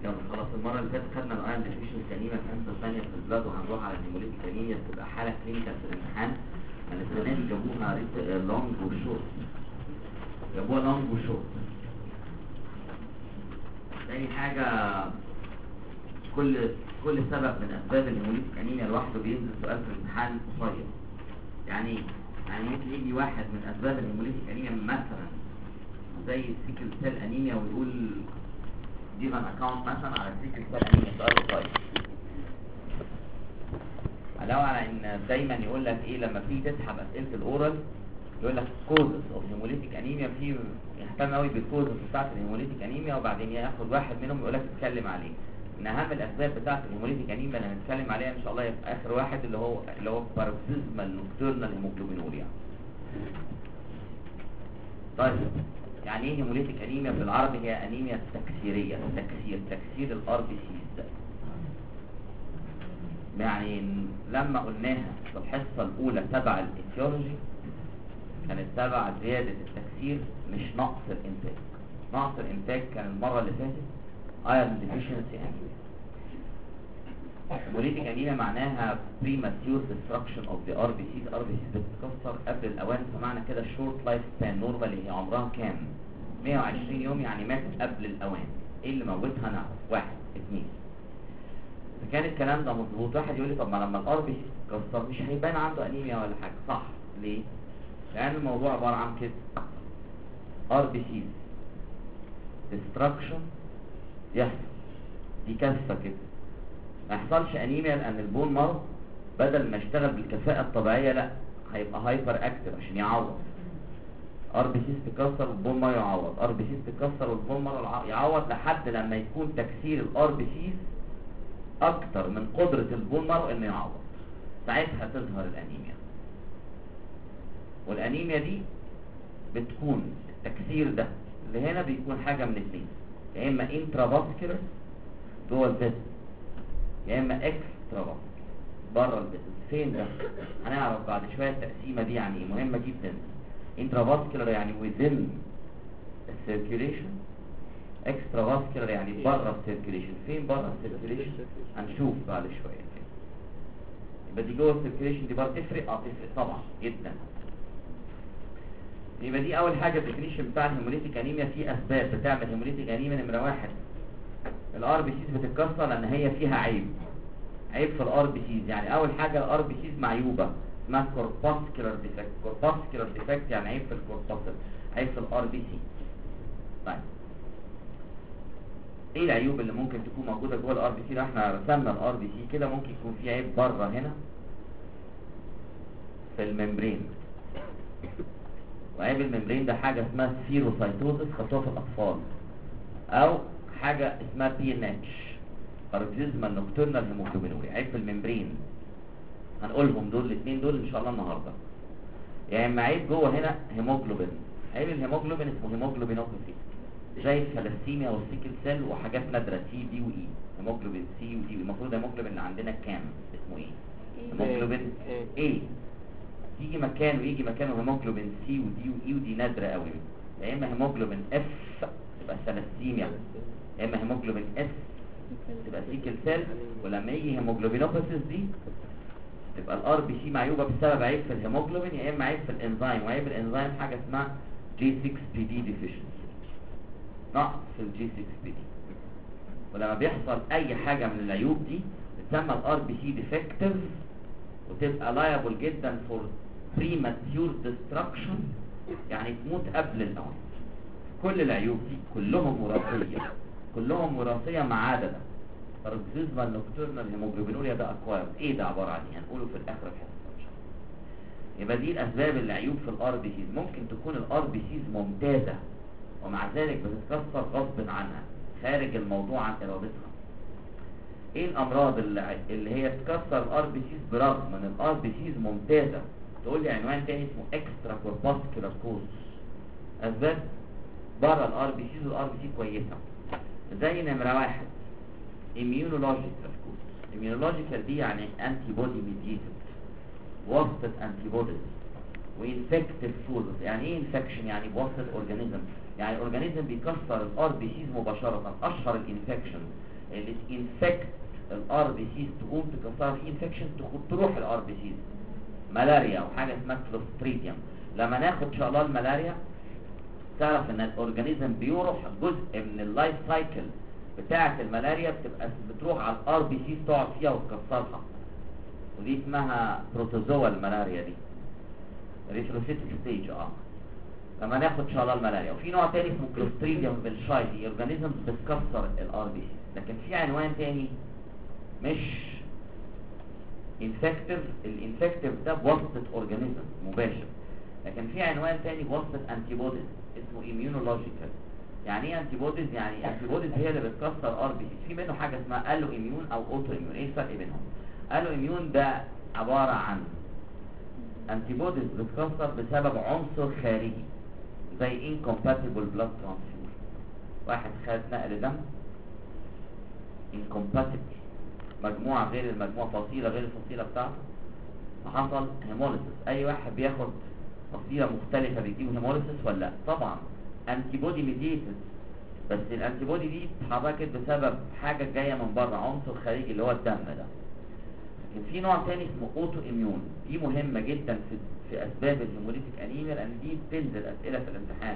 يلا خلاص. المره اللي فاتت خدنا الايرون ديفيشنسي انيميا في الحصه الثانيه في البلاد، وهنروح على الهيموليتيك انيميا. بتبقى حاله كلينيكال في الامتحان. انا السنه دي جابوها لونج وشورت، جابوها لونج وشورت. تاني حاجه، كل سبب من اسباب الهيموليتيك انيميا لوحده بينزل سؤال في الامتحان قصير. يعني ممكن يجي واحد من اسباب الهيموليتيك انيميا مثلا زي السيكل سيل انيميا ويقول جيب ان اكاونت مثلا على السيكل سيل انيميا، سؤال قصير. علاوه على ان دايما يقول لك ايه لما تيجي تسحب اسئله الاورال يقول لك كوزز اوف هيموليتيك انيميا، في يهتم قوي بالكوزز بتاعه الهيموليتيك انيميا، وبعدين ياخد واحد منهم يقول لك اتكلم عليه. من اهم الاسباب بتاعه الهيموليتيك انيميا اللي هنتكلم عليها ان شاء الله يبقى اخر واحد اللي هو باروكسيزمال نوكتورنال هيموجلوبينوريا. طيب يعني ايه هيموليتيك انيميا بالعربي؟ هي انيميا تكسيريه، تكسير الار بي سيز. يعني لما قلناها في الحصه الاولى تبع الايتيولوجي كانت تبع زياده التكسير مش نقص الانتاج. نقص الانتاج كان المره اللي فاتت ايرون ديفيشنسي انيميا. هيموليتيك انيميا معناها premature destruction of the RBCs. RBCs بتتكسر قبل الاوان، فمعنى كده short life span. نورمالي هي عمرها كام؟ 120 يوم، يعني ماتت قبل الاوان. ايه اللي موتها؟ نعرف. 1 2. اذا كان الكلام ده مظبوط واحد يقول لي طب ما لما الار بي سي تتكسر مش هيبان عنده انيميا ولا حاجه. صح. ليه؟ لان الموضوع عباره عن كده، ار بي سي ديستراكشن يحصل، دي كثفه كده، ما يحصلش انيميا لان البون مارو بدل ما يشتغل بالكفاءه الطبيعيه لا هيبقى هايبر اكتف عشان يعوض. ار بي سي تتكسر والبون مارو يعوض، ار بي سي تتكسر والبون مارو يعوض، لحد لما يكون تكسير الار بي سي اكتر من قدره البون مارو انه يعوض. ساعتها تظهر الانيميا. والانيميا دي بتكون التكسير ده اللي هنا بيكون حاجه من الاثنين، يا اما انترافاسكولار جوه الفيسل، يا اما اكسترا بره الفيسل. فين ده؟ هنعرف بعد شويه التقسيمه دي يعني ايه، مهمه جدا. انترافاسكولار يعني within السيركيوليشن، اكسترا فاسكولار يعني بره السيركيوليشن. فين بره السيركيوليشن؟ هنشوف بعد شويه. يبقى دي جوه السيركيوليشن دي بره تفرق؟ تفرق طبعا جدا. يبقى دي اول حاجه الديفينيشن بتاع الهيموليتيك انيميا. في اسباب بتعمل هيموليتيك انيميا. نمره 1 الار بي سيز بتتكسر لان هي فيها عيب في الار بي سيز. يعني اول حاجه الار بي سيز معيوبه اسمها كورباسكولار ديفكت. كورباسكولار ديفكت يعني عيب في الكورباسل، عيب في الار بي سي. طيب ايه العيوب اللي ممكن تكون موجوده جوه الار بي سي؟ لو احنا رسمنا الار بي سي كده ممكن يكون في عيب بره هنا في الممبرين. وعيب الممبرين ده حاجه اسمها سيروسايتوزس، خاصه في الاطفال، او حاجه اسمها بي ان اتش باركسيزمال نوكتورنال هيموجلوبينوريا. عيب في الممبرين هنقولهم دول الاثنين دول ان شاء الله النهارده. يعني اما عيب جوه هنا هيموجلوبين. عيب الهيموجلوبين اسمه هيموجلوبينوباثي زي الثلاسيميا والسيكل سيل وحاجات نادره سي دي واي. هيموجلوبين سي ودي. المفروض الهيموجلوبين اللي عندنا كام؟ اسمه ايه؟ هيموجلوبين ايه. يجي مكانه هيموجلوبين سي ودي واي، ودي نادره قوي. يا اما هيموجلوبين اف تبقى ثلاسيميا، يا اما هيموجلوبين اس تبقى سيكل سيل. ولما يجي هيموجلوبينوباثيس دي تبقى الار بي سي معيوبه بسبب عيب في الهيموجلوبين، يا اما عيب في الانزيم. وعيب الانزيم حاجه اسمها جي 6 بي دي ديفيشنسي، نقص في الجي 6 بي دي. ولما بيحصل اي حاجه من العيوب دي بتسمى الار بي سي ديفكتيف، وتبقى لايبل جدا فور بريماتيور ديستراكشن، يعني تموت قبل الاوان. كل العيوب دي كلهم وراثيه ما عدا ده. باركسيزمال نوكتورنال هيموجلوبينوريا ده اكوايرد. ايه ده عباره عن ايه؟ هنقوله في الاخر الحصه ان شاء الله. يبقى دي الاسباب اللي عيوب في الار بي سيز. ممكن تكون الار بي سيز ممتازه ومع ذلك بتتكسر غصب عنها خارج الموضوع عن ارادتها. ايه الامراض اللي هي تكسر الار بي سيز برغم ان الار بي سيز ممتازه؟ تقول لي عنوان تاني اسمه اكسترا كورباسكولار كوز. اسباب بره الار بي سيز والار بي سي كويسه. زي نمره 1 immunological cause. immunological دي يعني انتي بودي ميديتد، واسطه انتي بوديز، وانفكتيف كوزز. يعني ايه انفكشن؟ يعني بواسطه اورجانيزم. يعني الاورجانيزم بيكسر الار بي سيز مباشره. اشهر الانفكشن اللي انفكت الار بي سيز تقوم تكسرها في انفكشن تروح الار بي سيز. ملاريا وحاجه اسمها كلوستريديوم. لما ناخد ان شاء الله الملاريا تعرف ان الاورجانيزم بيروح جزء من اللايف سايكل بتاعه الملاريا بتروح على الار بي سيز تقعد فيها وتكسرها، ودي اسمها بروتوزوا الملاريا دي ريتروسيتيك ستيج. لما ناخد ان شاء الله الملاريا. وفي نوع تاني اسمه كلوستريديوم بالشاي اورجانيزم بتكسر الار بي سي. لكن في عنوان تاني مش انفكتيف، الانفكتيف ده بواسطه اورجانيزم مباشر، لكن في عنوان تاني بواسطه انتي بوديز اسمه ايميونولوجيكال. يعني ايه انتي بوديز؟ يعني انتي بوديز هي اللي بتكسر ار بي سي. في منه حاجه اسمها الو اميون او اوتو اميون. ايه الفرق بينهم؟ الو اميون ده عباره عن انتي بوديز بتكسر بسبب عنصر خارجي زي incompatible blood transfusion. واحد خد نقل دم incompatible، مجموعة غير المجموعة، فصيلة غير الفصيلة بتاعته، فحصل هيموليسيس. اي واحد بياخد فصيلة مختلفة بيجيب هيموليسيس ولا لا؟ طبعا انتي بودي ميديتد، بس الانتي بودي دي اتحركت بسبب حاجة جاية من بره، عنصر خارجي اللي هو الدم ده. لكن في نوع تاني اسمه اوتو اميون. دي مهمة جدا في اسباب الهيموليتيك انيميا، لان دي بتنزل اسئلة في الامتحان.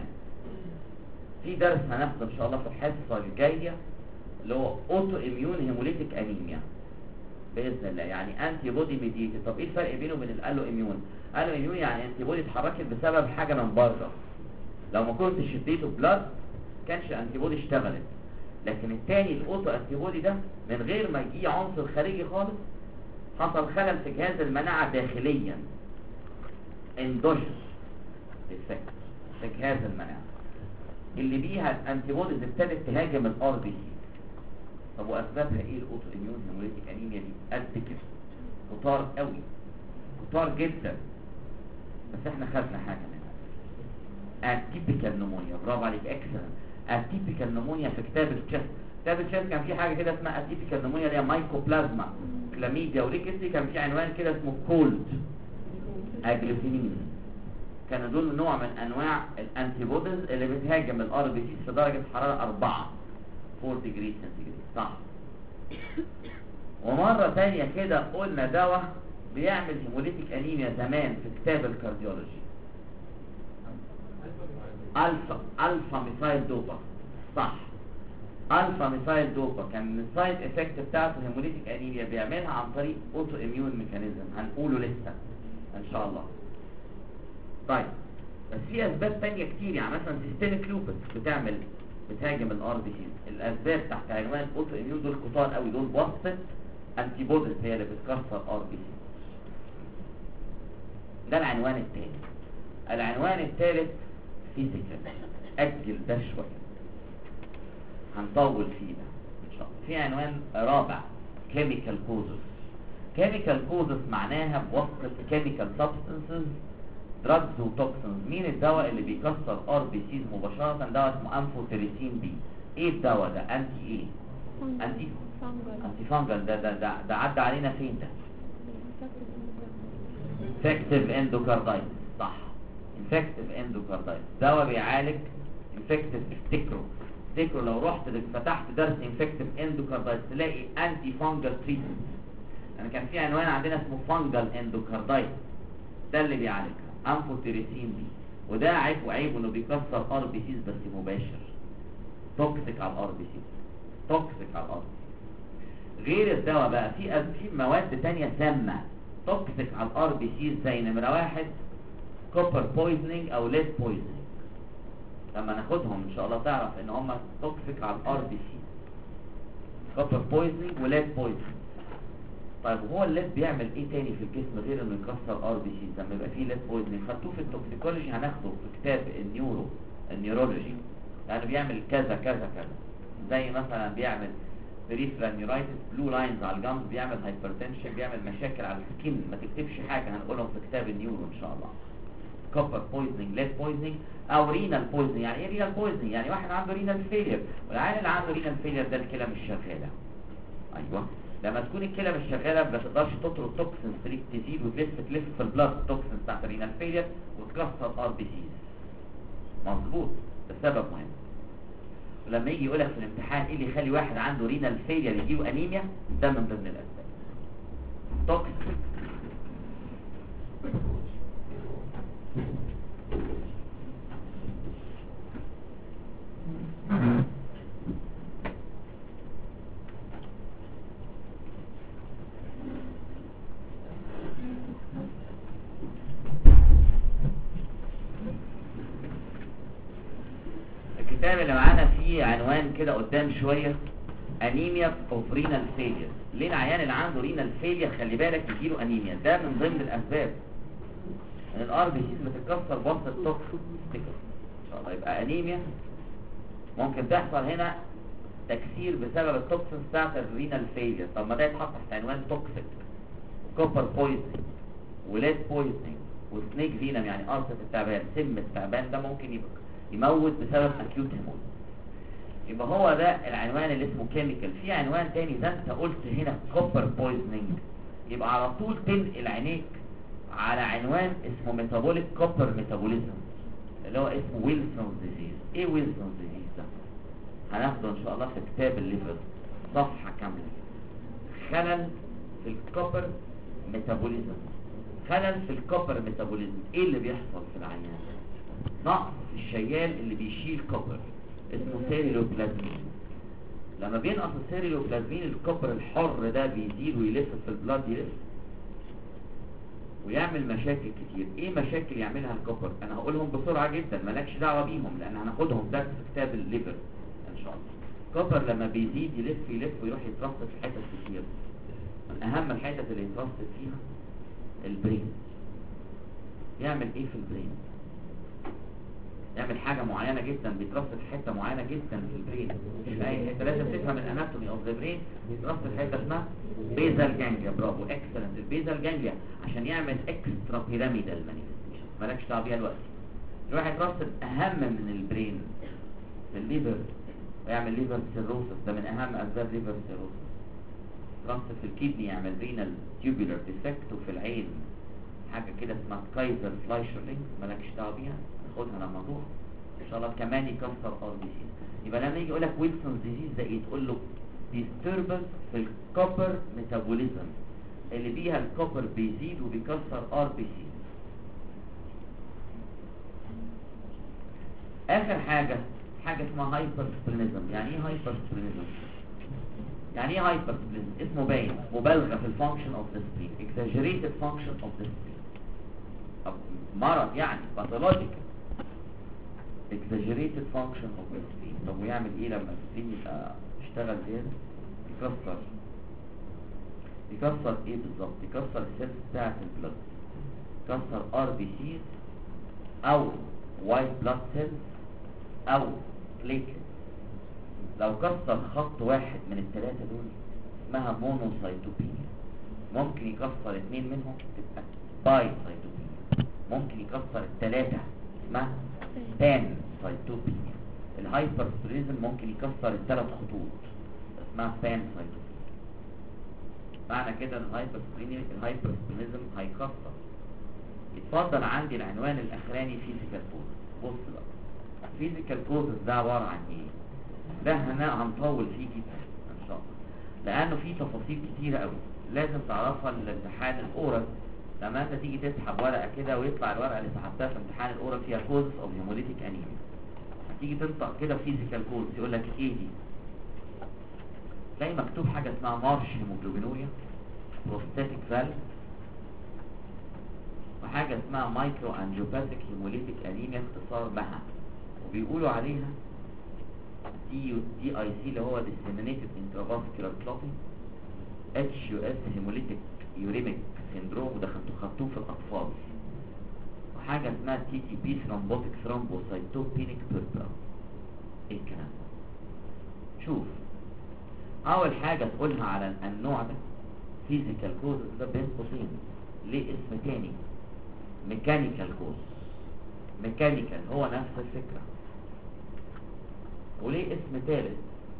في درس هناخده ان شاء الله في الحصة الجاية اللي هو اوتو اميون هيموليتيك انيميا باذن الله. يعني انتي بودي ميديتد. طب ايه الفرق بينه وبين الالو اميون؟ الو اميون يعني انتي بودي اتحركت بسبب حاجة من بره، لو ما كنتش اديته بلاد كانش انتي بودي اشتغلت. لكن التاني الاوتو انتي بودي ده من غير ما يجي عنصر خارجي خالص، حصل خلل في جهاز المناعة داخليا، اندوجينس افكت في جهاز المناعة اللي بيها الانتي بوديز ابتدت تهاجم الار بي سي. طب واسبابها ايه الاوتو اميون هيموليتيك انيميا دي؟ قد كده، كتار قوي، كتار جدا، بس احنا خدنا حاجه منها. اتيبيكال نمونيا، برافو عليك، اكسلنت. اتيبيكال نمونيا في كتاب التشست. كتاب التشست كان في حاجه كده اسمها اتيبيكال نمونيا اللي هي مايكوبلازما كلاميديا وريكتسي. كان في عنوان كده اسمه كولد اجلوتينين. كانوا دول نوع من انواع الانتي بوديز اللي بتهاجم الار بي سي في درجه حراره 4 ديجري سنتيجريد. صح. ومره ثانيه كده قلنا دواء بيعمل هيموليتيك انيميا زمان في كتاب الكارديولوجي، الفا ميثايل دوبا. صح، الفا ميثايل دوبا كان السايد افكت بتاعته هيموليتيك انيميا، بيعملها عن طريق اوتو اميون ميكانيزم هنقوله لسه ان شاء الله. طيب بس في اسباب تانية كتير، يعني مثلا سيستميك لوبس بتهاجم الار بي سي. الاسباب تحت عنوان اوتو اميون دول كتار قوي، دول بواسطه انتي بوديز هي اللي بتكسر ار بي سي. ده العنوان الثاني. العنوان الثالث فيزيكال، اجل ده شويه هنطول فيه ده ان شاء الله. في عنوان رابع كيميكال كوزز. كيميكال كوزز معناها بواسطه كيميكال سبستانسز، دراجز وتوكسنز. مين الدواء اللي بيكسر ار بي سيز مباشره؟ دواء اسمه امفوتيريسين بي. ايه الدواء ده؟ انتي ايه؟ انتي فانجل. ده عدى علينا فين ده؟ انفكتيف اندوكاردايتس. صح، انفكتيف اندوكاردايتس. دواء بيعالج انفكتيف. افتكروا لو رحت فتحت درس انفكتيف اندوكاردايتس تلاقي انتي فانجل تريتمنت. يعني كان في عنوان عندنا اسمه فانجل اندوكاردايتس، ده اللي بيعالجها امفوتيريسين بي. وده عيبه انه بيكسر ار بي سيز بس مباشر، توكسيك على الار بي سيز، توكسيك على الار بي سيز. غير الدواء بقى في مواد تانية سامة توكسيك على الار بي سيز، زي نمرة 1 كوبر بويزنينج او ليد بويزنينج. لما ناخدهم ان شاء الله تعرف ان هم توكسيك على الار بي سيز، كوبر بويزنينج وليد بويزنينج. طيب هو الليد بيعمل ايه تاني في الجسم غير انه يكسر ار بي سي؟ لما يبقى فيه ليد بويزنينج خدتوه في التوكسيكولوجي، هناخده في كتاب النيورولوجي. يعني بيعمل كذا كذا كذا، زي مثلا بيعمل بريفرال نيورايتس، بلو لاينز على الجنب، بيعمل هايبرتنشن، بيعمل مشاكل على السكين. ما تكتبش حاجه، هنقولهم في كتاب النيورو ان شاء الله. كوبر بويزنينج، ليد بويزنينج، او رينال بويزنينج. يعني ايه رينال بويزنينج؟ يعني واحد عنده رينال فيلير، والعيان اللي عنده رينال فيلير ده الكلى مش شغاله. ايوه، لما تكون الكلى مش شغاله ما تقدرش تطرد توكسنز، تزيد وتلف في البلاد توكسنز بتاعت الرينال فيلير وتكسر ار بي سيز. مظبوط، ده سبب مهم. لما يجي يقولك في الامتحان ايه اللي يخلي واحد عنده رينال فيلير يجيله انيميا، ده من ضمن الاسباب. توكسيك. الكتاب اللي معانا فيه عنوان كده قدام شوية، انيميا اوف رينال فيلير. ليه العيان اللي عنده رينال فيلير خلي بالك يجيله انيميا؟ ده من ضمن الاسباب ان الار بي سيز بتتكسر بوسط التوكسيك ان شاء الله. يبقى انيميا ممكن تحصل هنا تكسير بسبب التوكسين بتاعت الرينال فيلير. طب ما ده يتحط تحت عنوان توكسيك، كوبر بويزنينج، وليد بويزنينج، وسنيك فينم يعني قرصة التعبان، سم التعبان ده ممكن يبقى يموت بسبب اكيوت هيموت. يبقى هو ده العنوان اللي اسمه كيميكال. في عنوان تاني ده انت قلت هنا كوبر بويزنينج، يبقى على طول تنقل عينيك على عنوان اسمه ميتابوليك كوبر ميتابوليزم اللي هو اسمه ويلسونز ديزيز. ايه ويلسونز ديزيز ده؟ هناخده ان شاء الله في كتاب الليفر صفحة كاملة. خلل في الكوبر ميتابوليزم. خلل في الكوبر ميتابوليزم، ايه اللي بيحصل في العيان؟ نقص في الشيال اللي بيشيل كوبر اسمه سيريلوبلازمين. لما بينقص السيريلوبلازمين الكوبر الحر ده بيزيد ويلف في البلاد، يلف ويعمل مشاكل كتير. ايه مشاكل يعملها الكوبر؟ انا هقولهم بسرعة جدا مالكش دعوة بيهم لان هناخدهم درس في كتاب الليفر ان شاء الله. الكوبر لما بيزيد يلف ويروح يترصد في حتت كتير. من اهم الحتت اللي يترصد فيها البرين. يعمل ايه في البرين؟ يعمل حاجة معينة جدا، بيترصد حتة معينة جدا في البرين. مش في اي حتة، لازم تفهم الاناتومي اوف ذا برين. بيترصد حتة اسمها بيزال جانجليا. برافو، اكسلنت. البيزال جانجليا عشان يعمل اكسترا بيراميدال مانيفستيشن، مالكش دعوه بيها دلوقتي. يروح يترصد اهم من البرين في الليفر ويعمل ليفر سيروسس، ده من اهم اسباب ليفر سيروسس. يترصد في الكيدني يعمل رينال تيوبولار ديفكت، وفي العين حاجة كده اسمها كايزر فلايشرلينج مالكش دعوه بيها، ناخدها لما نروح ان شاء الله. كمان يكسر ار بي سي. يبقى لما يجي يقول لك ويلسون ديزيز ده ايه؟ تقول له disturbance في الكوبر ميتابوليزم اللي بيها الكوبر بيزيد وبيكسر ار بي سي. اخر حاجة اسمها هايبرسبلينيزم. يعني ايه هايبرسبلينيزم؟ يعني ايه هايبرسبلينيزم؟ اسمه باين، مبالغة في الفانكشن اوف ذا سبلين، exaggerated function of the spleen. مرض يعني pathological exaggerated function of the spleen. طب ويعمل ايه لما السبلين يبقى اشتغل زيادة؟ يكسر ايه بالظبط؟ يكسر السيلز بتاعت البلد، يكسر ار بي سيز او وايت بلاد سيلز او بليتلت. لو كسر خط واحد من الثلاثة دول اسمها مونوسايتوبينيا. ممكن يكسر 2 منهم تبقى باي سايتوبينيا. ممكن يكسر الثلاثة اسمها بان سايتوبينيا. الهايبرسبلينيزم ممكن يكسر ال3 خطوط اسمها بان سايتوبينيا. معنى كده ان الهايبرسبلينيزم هيكسر. يتفضل عندي العنوان الاخراني فيزيكال كوزز. بص بقى، فيزيكال كوزز ده عبارة عن ايه؟ ده هنطول فيه جدا ان شاء الله لانه فيه تفاصيل كتيرة قوي لازم تعرفها للامتحان الاورال. لما انت تيجي تسحب ورقة كده ويطلع الورقة اللي سحبتها في امتحان الاورال فيها كوزز اوف هيموليتيك انيميا، هتيجي تنطق كده فيزيكال كوز يقول لك ايه دي؟ تلاقي مكتوب حاجة اسمها مارش هيموجلوبينوريا، بروستاتيك فالف، وحاجة اسمها مايكرو انجيوباثيك هيموليتيك انيميا اختصار مها، وبيقولوا عليها دي اي سي اللي هو disseminated intravascular clotting، اتش يو اس هيموليتيك يوريميك سيندروم، وده خدتوه في الاطفال، وحاجة اسمها تي تي بي ثرومبوتيك ثرومبوسايتوبينيك بيربرا. ايه الكلام ده؟ شوف، اول حاجة تقولها على النوع ده فيزيكال كوز ده بين قوسين ليه اسم تاني ميكانيكال كوز. ميكانيكال هو نفس الفكرة. وليه اسم ثالث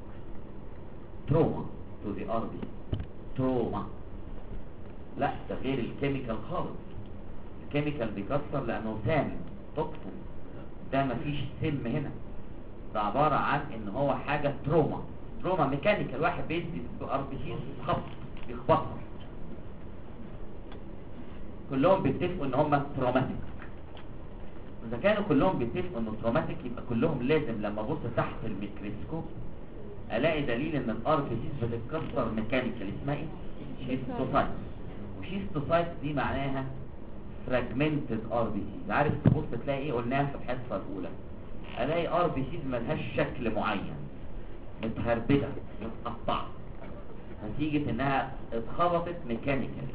تروما تو ذا ار بي. تروما لا ده غير الكيميكال خالص. الكيميكال بيكسر لانه سام توكسين، ده مفيش سم هنا. ده عباره عن ان هو حاجه تروما ميكانيكال، واحد بيدي ار بي سي يخبطها. كلهم بيتفقوا ان هم تروماتيك. اذا كانوا كلهم بيتفقوا انه تروماتيك يبقى كلهم لازم لما ابص تحت الميكروسكوب الاقي دليل ان الار بي سي بتتكسر ميكانيكال. اسمها ايه؟ شيستوسايت. وشيستوسايت دي معناها فراجمنتد ار بي سي. عارف تبص تلاقي ايه؟ قلناها في الحصه الاولى، الاقي ار بي سي ملهاش شكل معين، متهربده متقطعه نتيجه انها اتخبطت ميكانيكالي.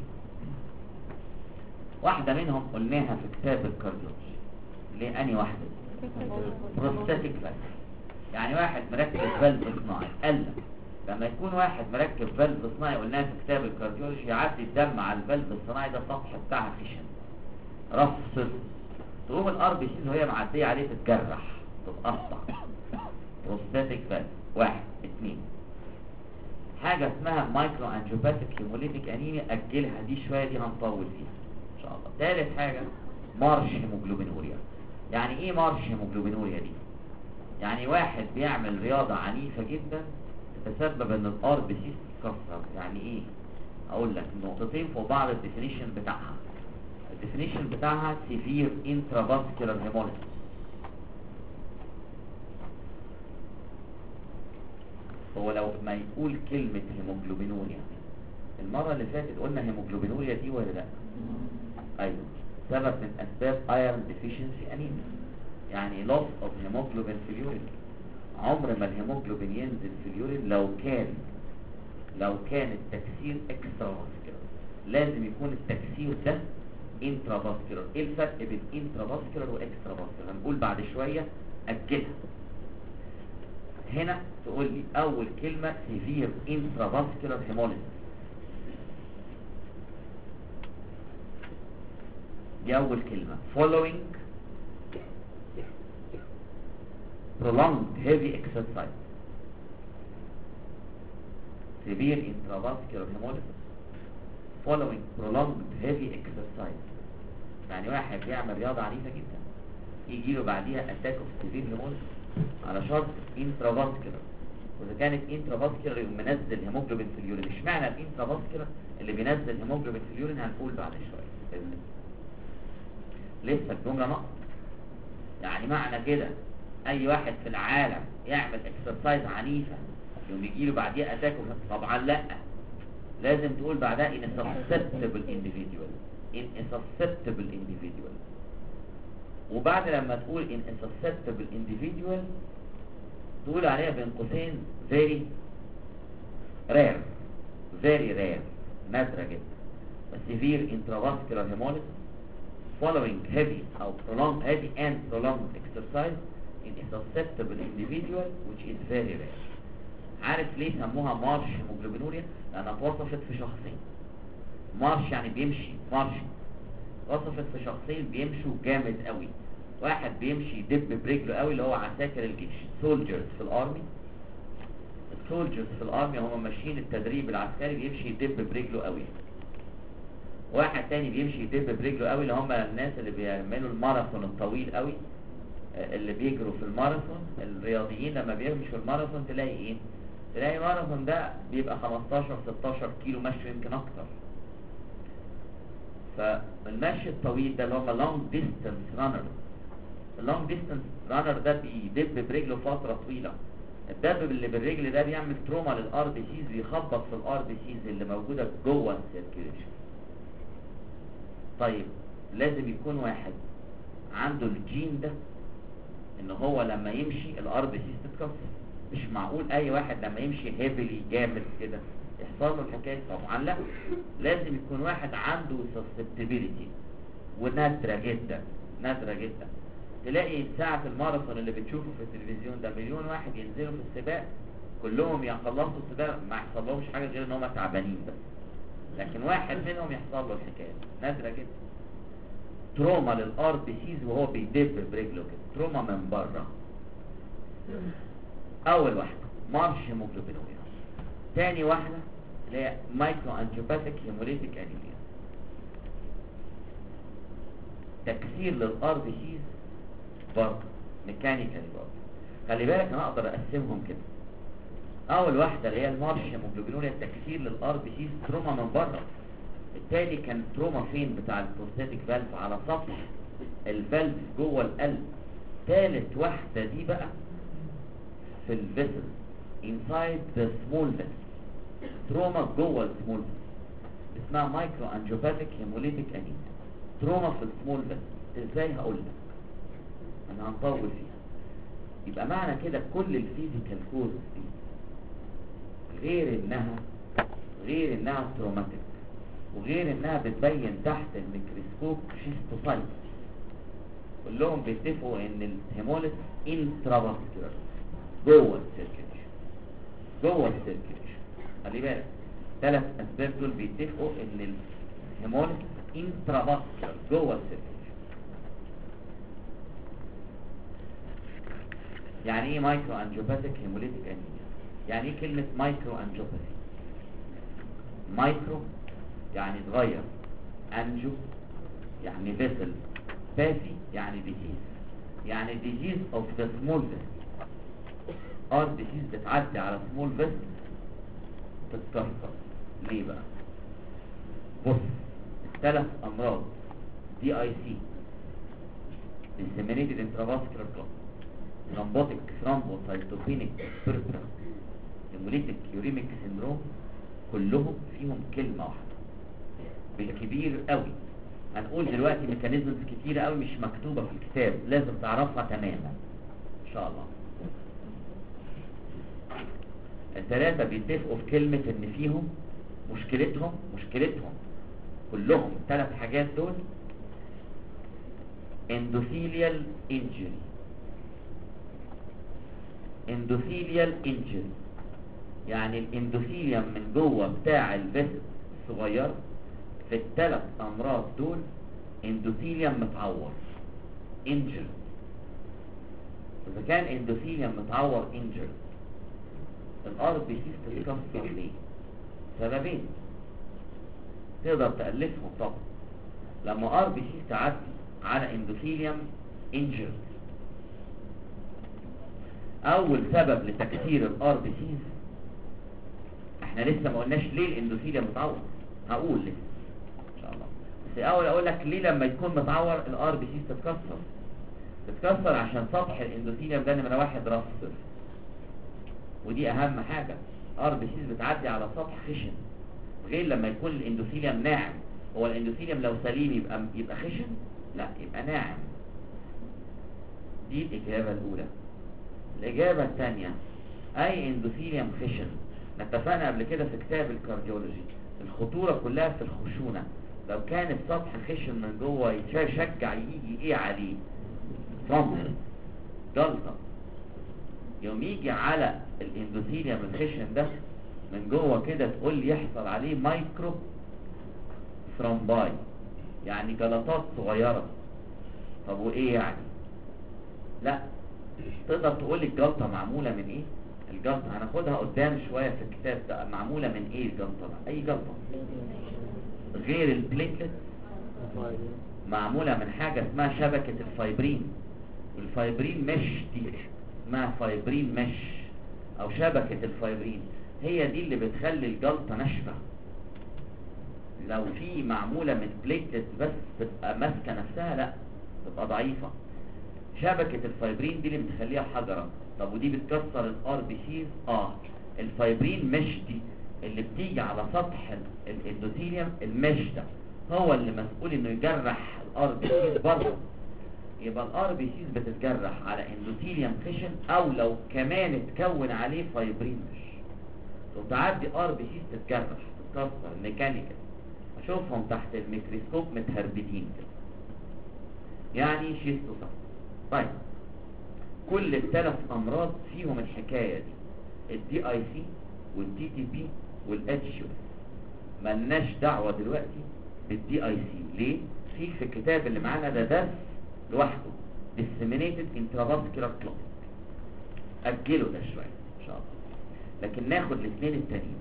واحده منهم قلناها في كتاب الكارديولوجي. ليه؟ انهي واحده؟ بروستاتيك فالف. يعني واحد مركب فالف صناعي. قال لما يكون واحد مركب فالف صناعي، قلناها في كتاب الكارديولوجي، يعدي الدم على الفالف الصناعي ده السطح بتاعها خشن رف صلب، تقوم الار بي سي وهي معديه عليه تتجرح تتقطع. بروستاتيك فالف. واحد. اتنين، حاجه اسمها مايكرو انجيوباثيك هيموليتيك انيميا. اجلها دي شويه، دي هنطول فيها ان شاء الله. ثالث حاجه مارش هيموجلوبينوريا. يعني ايه مارش هيموجلوبينوريا دي؟ يعني واحد بيعمل رياضه عنيفه جدا تتسبب ان الار بي سي تتكسر. يعني ايه؟ اقول لك نقطتين فوق بعض الديفينيشن بتاعها. الديفينيشن بتاعها سيفير انترافاسكولار هيموليسيس. هو لو ما يقول كلمة هيموجلوبينوريا، المرة اللي فاتت قلنا هيموجلوبينوريا دي ولا لا؟ ايوه، سبب من اسباب ايرون ديفيشنسي انيميا، يعني لوس اوف هيموجلوبين في اليورين. عمر ما الهيموجلوبين ينزل في اليورين لو كان التكسير اكسترا فاسكولار. لازم يكون التكسير ده انترا فاسكولار. ايه الفرق بين انترا فاسكولار واكسترا فاسكولار؟ هنقول بعد شويه، اجلها. هنا تقول لي اول كلمه سيفير انترا فاسكولار هيموليسيس. دي اول كلمه. following prolonged heavy exercise. severe intravascular hemolysis following prolonged heavy exercise. يعني واحد بيعمل رياضة عنيفة جدا يجي له بعديها اتاك اوف سيفير هيموليسيس على شرط انترافاسكولار. واذا كانت انترافاسكولار يقوم منزل هيموجلوبين في اليورين. اشمعنى الانترافاسكولار اللي بينزل هيموجلوبين في اليورين؟ هنقول بعد شويه. لسه الجمله نقط. يعني معنى كده اي واحد في العالم يعمل اكسرسايز عنيفه يقوم يجي له بعديها اتاك؟ طبعا لا، لازم تقول بعدها in a susceptible individual. in a susceptible individual. وبعد لما تقول in a susceptible individual تقول عليها بين قوسين very rare. very rare، نادرة جدا. severe intravascular hemolysis following heavy أو prolonged heavy and prolonged exercise in a susceptible individual which is very rare. عارف ليه سموها مارش هيموجلوبينوريا؟ لأنها اتوصفت في شخصين. مارش يعني بيمشي، مارش. وصفت في شخصين بيمشوا جامد قوي. واحد بيمشي يدب برجله قوي اللي هو عساكر الجيش، سولجرز في الارمي. السولجرز في الارمي هم ماشيين التدريب العسكري بيمشي يدب برجله قوي. واحد تاني بيمشي يدب برجله قوي اللي هم الناس اللي بيعملوا الماراثون الطويل قوي، اللي بيجروا في الماراثون. الرياضيين لما بيمشوا الماراثون تلاقي ايه؟ تلاقي الماراثون ده بيبقى 15-16 كيلو مشي يمكن اكتر. فالمشي الطويل ده اللي هم لونج ديستانس رانر. اللونج ديستانس رانر ده بيدب برجله فتره طويله. الدب اللي بالرجل ده بيعمل تروما للار بي سيز، بيخبط في الار بي سيز اللي موجوده جوه السيركيوليشن. طيب لازم يكون واحد عنده الجين ده ان هو لما يمشي الار بي سيز تتكسر. مش معقول اي واحد لما يمشي هيفلي جامد كده يحصل له الحكايه. طبعا لا، لازم يكون واحد عنده سسبتبيليتي، ونادره جدا نادره جدا. تلاقي ساعه الماراثون اللي بتشوفه في التلفزيون ده مليون واحد ينزلوا في السباق كلهم يخلصوا السباق ما يحصلهمش حاجه غير ان هم تعبانين بس، لكن واحد منهم يحصل له الحكايه. نادره جدا. تروما للار بي سيز وهو بيدب برجله كده، تروما من بره. اول واحده مارش هيموجلوبينوريا. تاني واحده اللي هي مايكرو انجيوباثيك هيموليتيك انيميا. تكسير للار بي سيز برضه ميكانيكالي برضه. خلي بالك انا اقدر اقسمهم كده. اول واحده اللي هي المارش هيموجلوبينوريا، التكسير للار بي سي تروما من بره. التاني كان تروما فين بتاع البروستاتيك فالف، على سطح الفالف جوه القلب. تالت واحده دي بقى في الفيسل inside the small vessel، تروما جوه السمول فيسل اسمها مايكرو انجيوباثيك هيموليتيك انيميا. تروما في السمول فيسل ازاي هقول لك، انا هنطول فيها. يبقى معنى كده كل الفيزيكال كوزز دي غير انها تروماتيك، وغير انها بتبين تحت الميكروسكوب شيستوسايت، كلهم بيتفقوا ان الهيموليس انترافاسكولار جوه السيركيليشن. خلي بالك 3 اسباب دول بيتفقوا ان الهيموليس انترافاسكولار جوه السيركيليشن. يعني ايه مايكرو انجيوباثيك هيموليتيك انيميا؟ يعني ايه كلمه مايكرو انجيوباثي؟ مايكرو يعني اتغير، انجو يعني فيسل، باسي يعني ديزيز، يعني ديزيز اوف ذا سمول فيسل. ار ديزيز بتعدي على سمول فيسل تتكسر. ليه بقى؟ بص، الثلاث امراض دي اي سي disseminated intravascular clot، thrombotic thrombocytopenic purpura، hemolytic uremic syndrome، كلهم فيهم كلمة واحدة بالكبير قوي. هنقول دلوقتي ميكانيزمز كتيرة قوي مش مكتوبة في الكتاب، لازم تعرفها تماما ان شاء الله. الثلاثة بيتفقوا في كلمة ان فيهم مشكلتهم كلهم الثلاث حاجات دول endothelial injury. يعني الاندوثيليوم من جوه بتاع الفيسل الصغير في الثلاث امراض دول اندوثيليوم متعور injured. اذا كان اندوثيليوم متعور injured، الار بي سي تتكسر ليه؟ سببين تقدر تألفهم طبعا. لما ار بي سي تعدي على اندوثيليوم injured، اول سبب لتكسير الار بي سيز، احنا لسه ما قلناش ليه الاندوثيليوم متعور، هقول لسه ان شاء الله. بس اول اقول لك ليه لما يكون متعور الار بي سيز تتكسر عشان سطح الاندوثيليوم ده نمره واحد رص، ودي اهم حاجه. ار بي سيز بتعدي على سطح خشن، غير لما يكون الاندوثيليوم ناعم. هو الاندوثيليوم لو سليم يبقى خشن؟ لا، يبقى ناعم. دي الاجابه الاولى. الاجابه الثانيه، اي اندوثيليوم خشن، اتفقنا قبل كده في كتاب الكارديولوجي الخطوره كلها في الخشونه. لو كان السطح خشن من جوه يشجع يجي ايه عليه؟ ثرومبس، جلطه. يوم يجي على الاندوثيليوم الخشن ده من جوه كده تقول لي يحصل عليه مايكرو ثرومباي، يعني جلطات صغيره. طب وايه يعني؟ لا، تقدر تقول لي الجلطه معموله من ايه؟ الجلطه هناخدها قدام شويه في الكتاب ده، معموله من ايه الجلطه ده؟ اي جلطه غير البليتلت معموله من حاجه اسمها شبكه الفايبرين، والفايبرين مش دي اسمها فايبرين مش او شبكه الفايبرين، هي دي اللي بتخلي الجلطه ناشفه. لو في معموله من بليتلت بس تبقى ماسكه نفسها، لا تبقى ضعيفه. شبكه الفايبرين دي اللي بتخليها حجره. طب ودي بتكسر الار بي سيز؟ الفايبرين مش دي اللي بتيجي على سطح الاندوثيليوم، المش ده هو اللي مسؤول انه يجرح الار بي سيز بره. يبقى الار بي سيز بتتجرح على اندوثيليوم خشن، او لو كمان اتكون عليه فايبرين مش، وتعدي ار بي سيز تتجرح تتكسر ميكانيكال. اشوفهم تحت الميكروسكوب متهربدين كده، يعني شيستوسايت. طيب كل الثلاث امراض فيهم الحكايه دي، الدي اي سي والدي تي بي والاتش يو اس. ملناش دعوه دلوقتي بالدي اي سي. ليه؟ في الكتاب اللي معانا ده درس لوحده، disseminated intravascular clot، اجله ده شويه ان شاء الله. لكن ناخد الاثنين التانيين.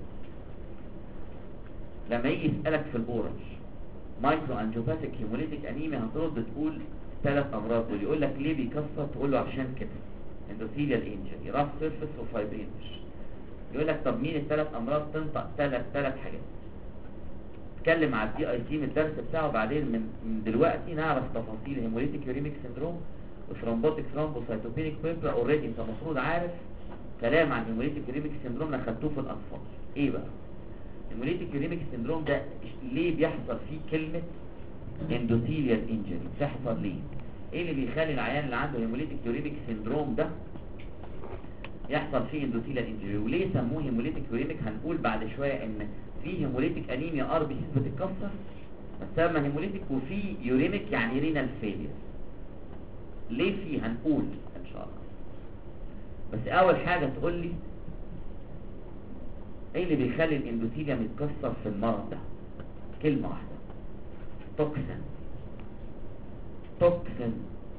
لما يجي يسالك في الاورال مايكرو انجيوباثيك هيموليتيك انيميا، هترد تقول ثلاث امراض دول. يقول لك ليه بيكسر؟ تقول له عشان كده. اندوثيليال انجري، راف سيرفيس، وفايبرينوس. يقول لك طب مين الثلاث امراض تنطق ثلاث حاجات؟ اتكلم على الدي اي سي من الدرس بتاعه، بعدين من دلوقتي نعرف تفاصيل هيموليتيك يوريميك سيندروم وثرومبوتيك ثرومبوسايتوبينيك بيربرا. اوريدي انت المفروض عارف كلام عن هيموليتيك يوريميك سيندروم انا خدتوه في الاطفال. ايه بقى هيموليتيك يوريميك سيندروم ده؟ ليه بيحصل فيه كلمه اندوثيليال انجري؟ بتحصل ليه؟ ايه اللي بيخلي العيان اللي عنده هيموليتيك يوريميك سيندروم ده يحصل فيه اندوثيليال انجري؟ وليه سموه هيموليتيك يوريميك؟ هنقول بعد شويه ان في هيموليتيك انيميا ار بي سي بتتكسر بتسمى هيموليتيك، وفي يوريميك يعني رينال فيلير. ليه في؟ هنقول ان شاء الله. بس اول حاجه تقول لي ايه اللي بيخلي الاندوثيليوم يتكسر في المرض ده؟ كلمه واحده: توكسين. توكسين.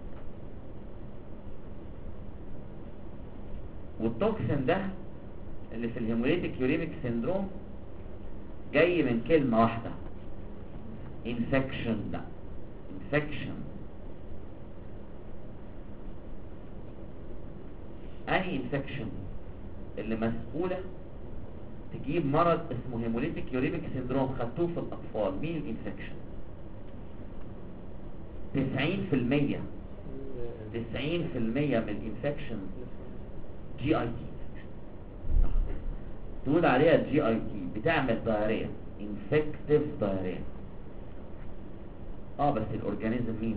والتوكسين ده اللي في الهيموليتيك يوريميك سيندروم جاي من كلمة واحدة: infection. ده infection. أي infection اللي مسؤولة تجيب مرض اسمه هيموليتيك يوريميك سيندروم؟ خدتوه في الأطفال. مين الانفكشن؟ 90% من الانفكشن جي اي تي. تقول عليها جي اي تي، بتعمل دايريا، انفكتيف دايريا. بس الاورجانيزم مين؟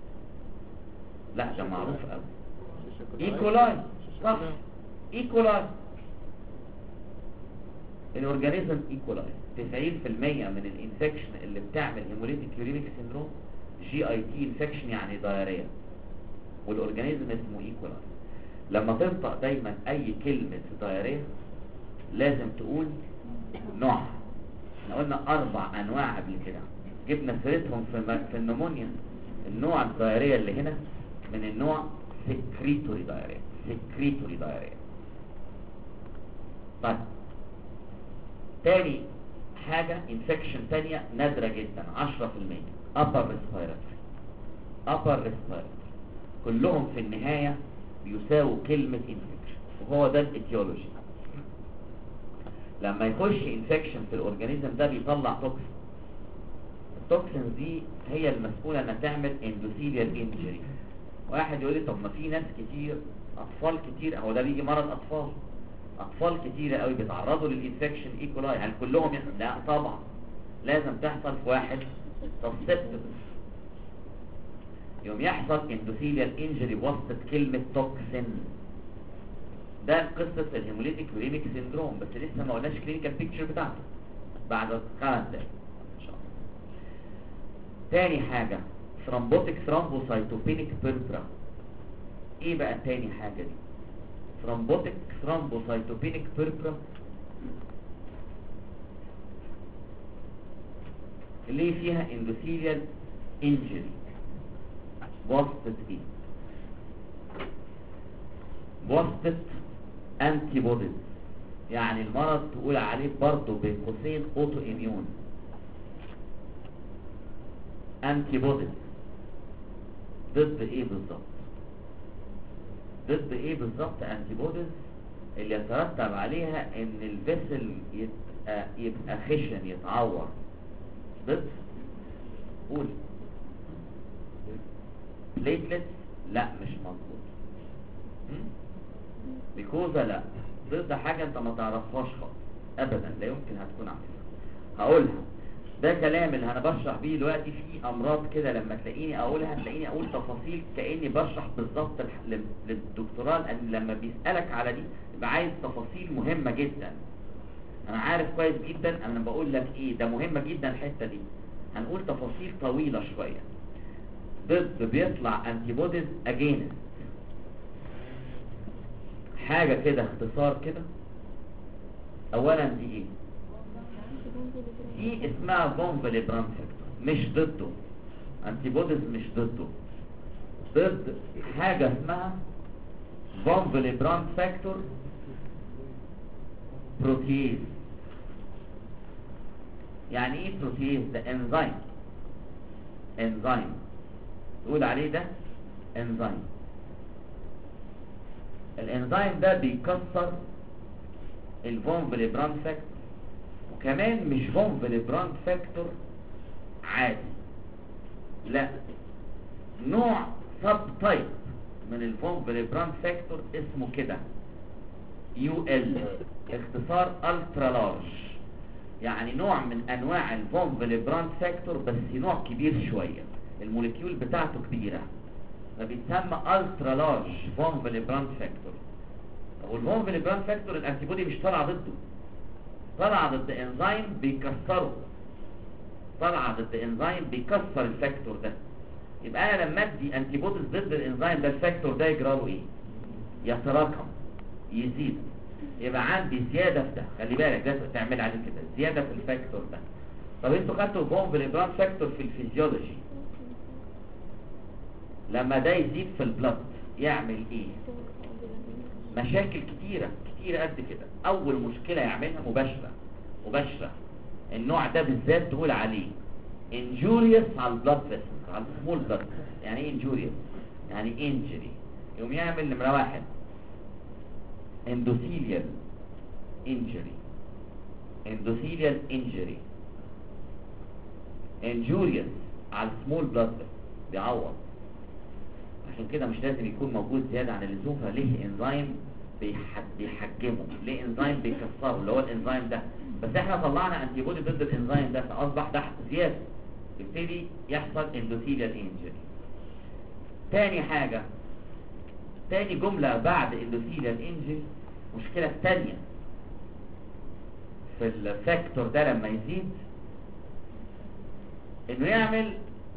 لا ده معروف قوي، ايكولاي. صح، ايكولاي. الاورجانيزم ايكولاي. 90% من الانفكشن اللي بتعمل هيموليتيك يوريميك سيندروم جي اي تي انفكشن، يعني دايريا، والاورجانيزم اسمه ايكولاي. لما تنطق دايما اي كلمه دايريا لازم تقول نوعها. احنا قلنا 4 انواع قبل كده، جبنا سيرتهم في النمونيا. النوع الدايريا اللي هنا من النوع سكريتوري دايريا. سكريتوري دايريا. طيب تاني حاجة انفكشن تانية نادرة جدا 10%: upper respiratory. upper respiratory كلهم في النهاية بيساووا كلمة انفكشن، وهو ده الاتيولوجي. لما يخش انفكشن في الاورجانيزم ده بيطلع توكسين. التوكسين دي هي المسؤولة انها تعمل اندوثيليال انجري. واحد يقول لي طب ما في ناس كتير، اطفال كتير، هو ده بيجي مرض اطفال كتيرة قوي بيتعرضوا للانفكشن ايكولاي، هل كلهم لا طبعا، لازم تحصل في واحد سسبتبل يوم يحصل اندوثيليال انجري بواسطة كلمة توكسين. ده قصة الهيموليتيك يوريميك سيندروم، بس لسه ما قلناش كلينيكال بيكتشر بتاعته، بعد 5 دقايق ان شاء الله. تاني حاجة ثرومبوتيك ثرومبوسايتوبينيك بيربرا. ايه بقى تاني حاجة دي؟ ثرومبوتيك ثرومبوسايتوبينيك بيربرا اللي فيها اندوثيليال انجري بواسطة ايه؟ بواسطة انتي بوديز. يعني المرض تقول عليه برضه بين قوسين اوتو اميون. انتي بوديز ضد ايه بالظبط؟ ضد ايه بالظبط؟ انتي بوديز اللي يترتب عليها ان الفيسل يبقى خشن، يتعور. ضد قول بليتلت؟ لا مش مظبوط. بيكوزا؟ لا. ضد حاجة انت ما تعرفهاش خالص ابدا، لا يمكن هتكون عارفها. هقولها، ده كلام اللي انا بشرح بيه دلوقتي. في امراض كده لما تلاقيني اقولها تلاقيني اقول تفاصيل كاني بشرح بالظبط للدكتوراه، لان لما بيسالك على دي يبقى عايز تفاصيل مهمه جدا. انا عارف كويس جدا انا بقول لك ايه، ده مهمه جدا الحته دي. هنقول تفاصيل طويله شويه. ضد بيطلع انتي بوديز اجينست حاجه كده، اختصار كده. اولا دي ايه؟ دي اسمها فون فيليبران فاكتور، مش ضده. انتي بوديز مش ضده، ضد حاجه اسمها فون فيليبران فاكتور بروتيز. يعني ايه بروتيز؟ ده انزيم تقول عليه ده انزيم. الانزيم ده بيكسر الفون فيليبراند فاكتور، وكمان مش فون فيليبراند فاكتور عادي، لا، نوع سب تايب من الفون فيليبراند فاكتور اسمه كده UL، اختصار الترا لارج، يعني نوع من انواع الفون فيليبراند فاكتور بس نوع كبير شويه، الموليكيول بتاعته كبيره، فبيتسمى الترا لارج فون فيليبراند فاكتور. والفون فيليبراند فاكتور الانتي بودي مش طالعه ضده، طالعه ضد انزيم بيكسره، طالعه ضد انزيم بيكسر الفاكتور ده. يبقى انا لما ادي انتي بوديز ضد الانزيم ده، الفاكتور ده يجرى له ايه؟ يتراكم، يزيد، يبقى عندي زياده في ده. خلي بالك ده تعمل عليه كده، زياده في الفاكتور ده. طب انتوا خدتوا الفون فيليبراند فاكتور في الفيزيولوجي، لما ده يزيد في البلد يعمل ايه؟ مشاكل كتيره كتيره قد كده. اول مشكله يعملها مباشره، النوع ده بالذات تقول عليه injurious على البلد فيسل، على السمول بلد. يعني ايه injurious؟ يعني injury. يقوم يعمل نمره واحد endothelial injury، injurious على السمول بلد بيعوض. عشان كده مش لازم يكون موجود زياده عن اللزوم، فليه انزيم بيحجمه، ليه انزيم بيكسره اللي هو الانزيم ده. بس احنا طلعنا انتي بودي ضد الانزيم ده، فاصبح تحت زياده، يبتدي يحصل اندوثيليال انجري. تاني جمله بعد اندوثيليال انجري، المشكله الثانيه في الفاكتور ده لما يزيد، انه يعمل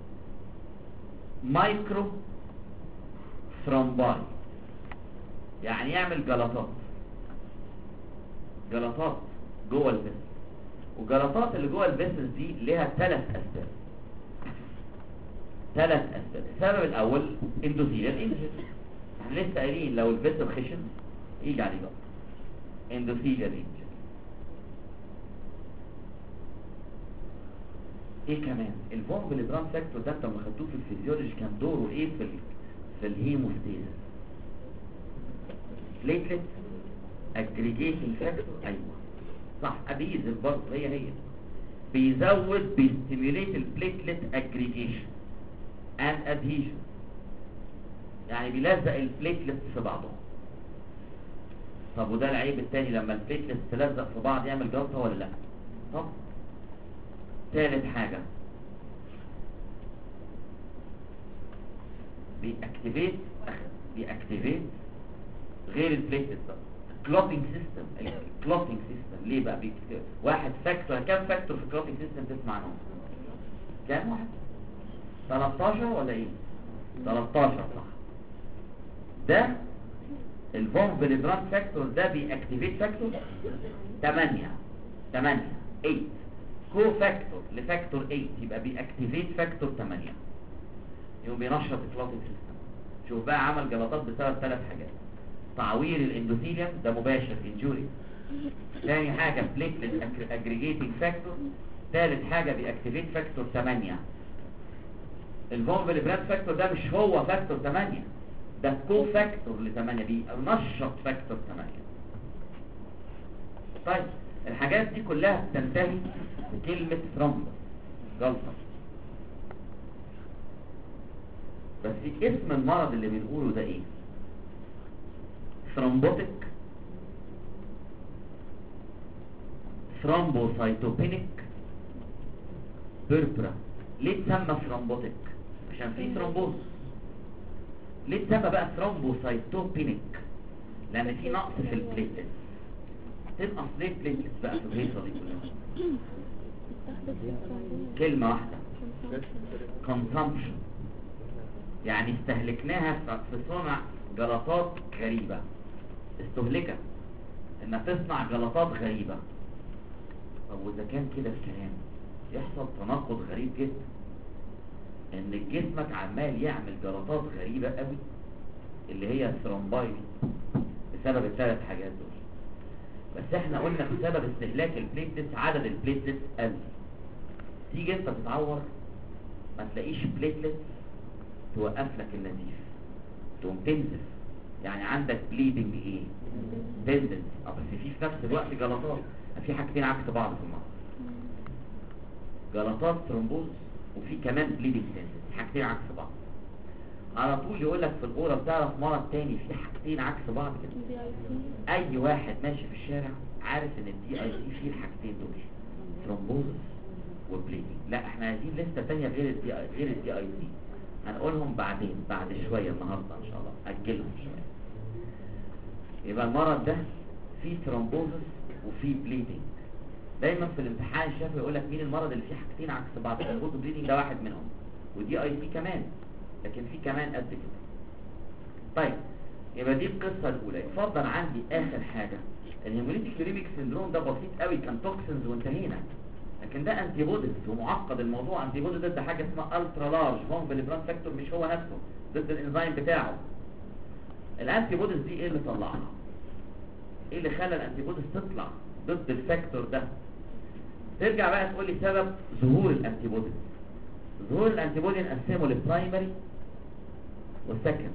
مايكرو ثرومباي، يعني يعمل جلطات جوه الفيسل. والجلطات اللي جوه الفيسل دي ليها ثلاث اسباب. السبب الاول اندوثيليال انجري، احنا لسه قايلين لو الفيسل خشن يجي عليه جلطه، اندوثيليال انجري. ايه كمان؟ الفون فيليبراند فاكتور ده انتوا لما خدتوه في الفيزيولوجي كان دوره ايه في الهيموستاسيس؟ بليتلت اجريجيشن فاكتور، ايوه صح، ابيزل برضه، هي بيستيميوليت البليتلت اجريجيشن اند ادهيجن، يعني بيلزق البليتلت في بعضهم. طب وده العيب الثاني، لما البليتلت تلزق في بعض يعمل جلطه ولا لا؟ طب ثالث حاجه بيأكتيفيت غير البليتلت ده كلوتينج سيستم. ليه بقى واحد فاكتور؟ كام فاكتور في الكلوتينج سيستم تسمع عنهم؟ كام واحد؟ 13 ولا ايه؟ 13 صح. ده الفون فيليبراند فاكتور ده بيأكتيفيت فاكتور 8 كو فاكتور لفاكتور 8، يبقى بيأكتيفيت فاكتور 8، يقوم بينشط الكلوتينج سيستم. شوف بقى عمل جلطات بسبب ثلاث حاجات: تعوير الاندوثيليوم ده مباشر انجوري، ثاني حاجه بليتلت اجريجيتنج فاكتور، ثالث حاجه بيأكتيفيت فاكتور 8. الفون فيليبراند فاكتور ده مش هو فاكتور 8، ده كو فاكتور ل 8، بينشط فاكتور 8. طيب الحاجات دي كلها بتنتهي بكلمه ثرومبس، جلطه. بس اسم المرض اللي بنقوله ده ايه؟ ثرومبوتيك ثرومبوسايتوبينيك بيربرا. ليه تسمى ثرومبوتيك؟ عشان فيه ثرومبوز. ليه تسمى بقى ثرومبوسايتوبينيك؟ لان في نقص في البليتلت. تنقص ليه البليتلت بقى في الهيصه دي كلها؟ كلمه واحده، consumption، يعني استهلكناها في صنع جلطات غريبة. استهلكت انها تصنع جلطات غريبة. طب واذا كان كده الكلام يحصل تناقض غريب جدا، ان جسمك عمال يعمل جلطات غريبة قوي اللي هي الثرومباي بسبب الثلاث حاجات دول. بس احنا قلنا بسبب استهلاك البليتلت عدد البليتلت قل. تيجي انت تتعور ما تلاقيش بليتلت توقف لك النزيف، تقوم تنزف يعني عندك بليدنج ايه؟ تندنس. بس في نفس الوقت جلطات. في حاجتين عكس بعض في المرض، جلطات ثرومبوز وفي كمان بليدنج تندنس، حاجتين عكس بعض. على طول يقول لك في الاورا بتعرف مرض تاني في حاجتين عكس بعض كده. اي واحد ماشي في الشارع عارف ان الدي اي سي فيه الحاجتين دول، ثرومبوزس وبليدنج. لا احنا عايزين لسه تانية غير الدي اي سي، هنقولهم بعدين بعد شوية النهاردة ان شاء الله، اجلهم شوية. يبقى المرض ده فيه ثرومبوزس وفيه بليدنج. دايما في الامتحان الشافعي يقول لك مين المرض اللي فيه حاجتين عكس بعض، ثرومبوز وبليدنج ده واحد منهم، ودي اي سي كمان، لكن في كمان قد كده. طيب يبقى دي القصة الاولى. اتفضل عندي اخر حاجة، الهيموليتيك يوريميك سيندروم ده بسيط قوي، كان توكسنز وانتهينا. لكن ده انتي بوديز ومعقد الموضوع. انتي بوديز ضد حاجه اسمها الترا لارج فون فيليبران فاكتور، مش هو نفسه، ضد الانزيم بتاعه. الانتي بوديز دي ايه اللي طلعها؟ ايه اللي خلى الانتي بوديز تطلع ضد الفاكتور ده؟ ترجع بقى تقول لي سبب ظهور الانتي بوديز. ظهور الانتي بودي نقسمه للبرايمري والسكند.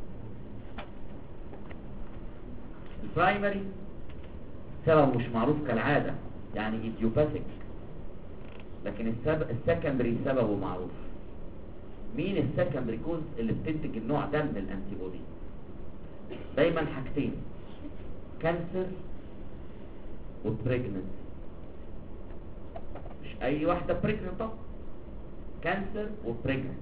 البرايمري سبب مش معروف كالعاده، يعني ايديوباثيك، لكن السكندري سببه معروف. مين السكندري كوز اللي بتنتج النوع ده من الانتي بودي؟ دايما حاجتين، كانسر وبريجننت. مش اي واحده بريجننت طبعا، كانسر وبريجننت.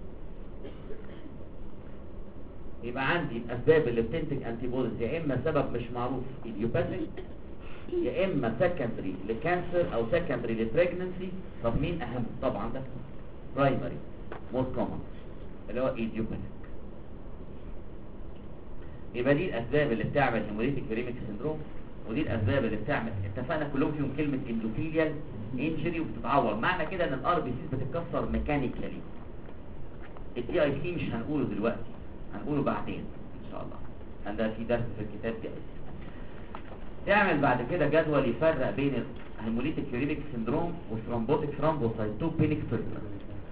يبقى عندي الاسباب اللي بتنتج انتي بوديز يا اما سبب مش معروف ايديوباثيك، يا اما سكندري لكانسر او سكندري لبريجننسي. طب مين اهم؟ طبعا ده برايمري مور كومن اللي هو ايديوباثيك. يبقى دي الاسباب اللي بتعمل هيموليتيك يوريميك سيندروم، ودي الاسباب اللي بتعمل، اتفقنا كلهم فيهم كلمه اندوثيليال انجري وبتتعور. معنى كده ان الار بي سي بتتكسر ميكانيكالي. الدي اي سي مش هنقوله دلوقتي، هنقوله بعدين ان شاء الله، عندنا في درس في الكتاب دي اي سي. تعمل بعد كده جدول يفرق بين الهيموليتيك يوريميك سيندروم والثرومبوتيك ثرومبوسايتوبينيك فيبريلا.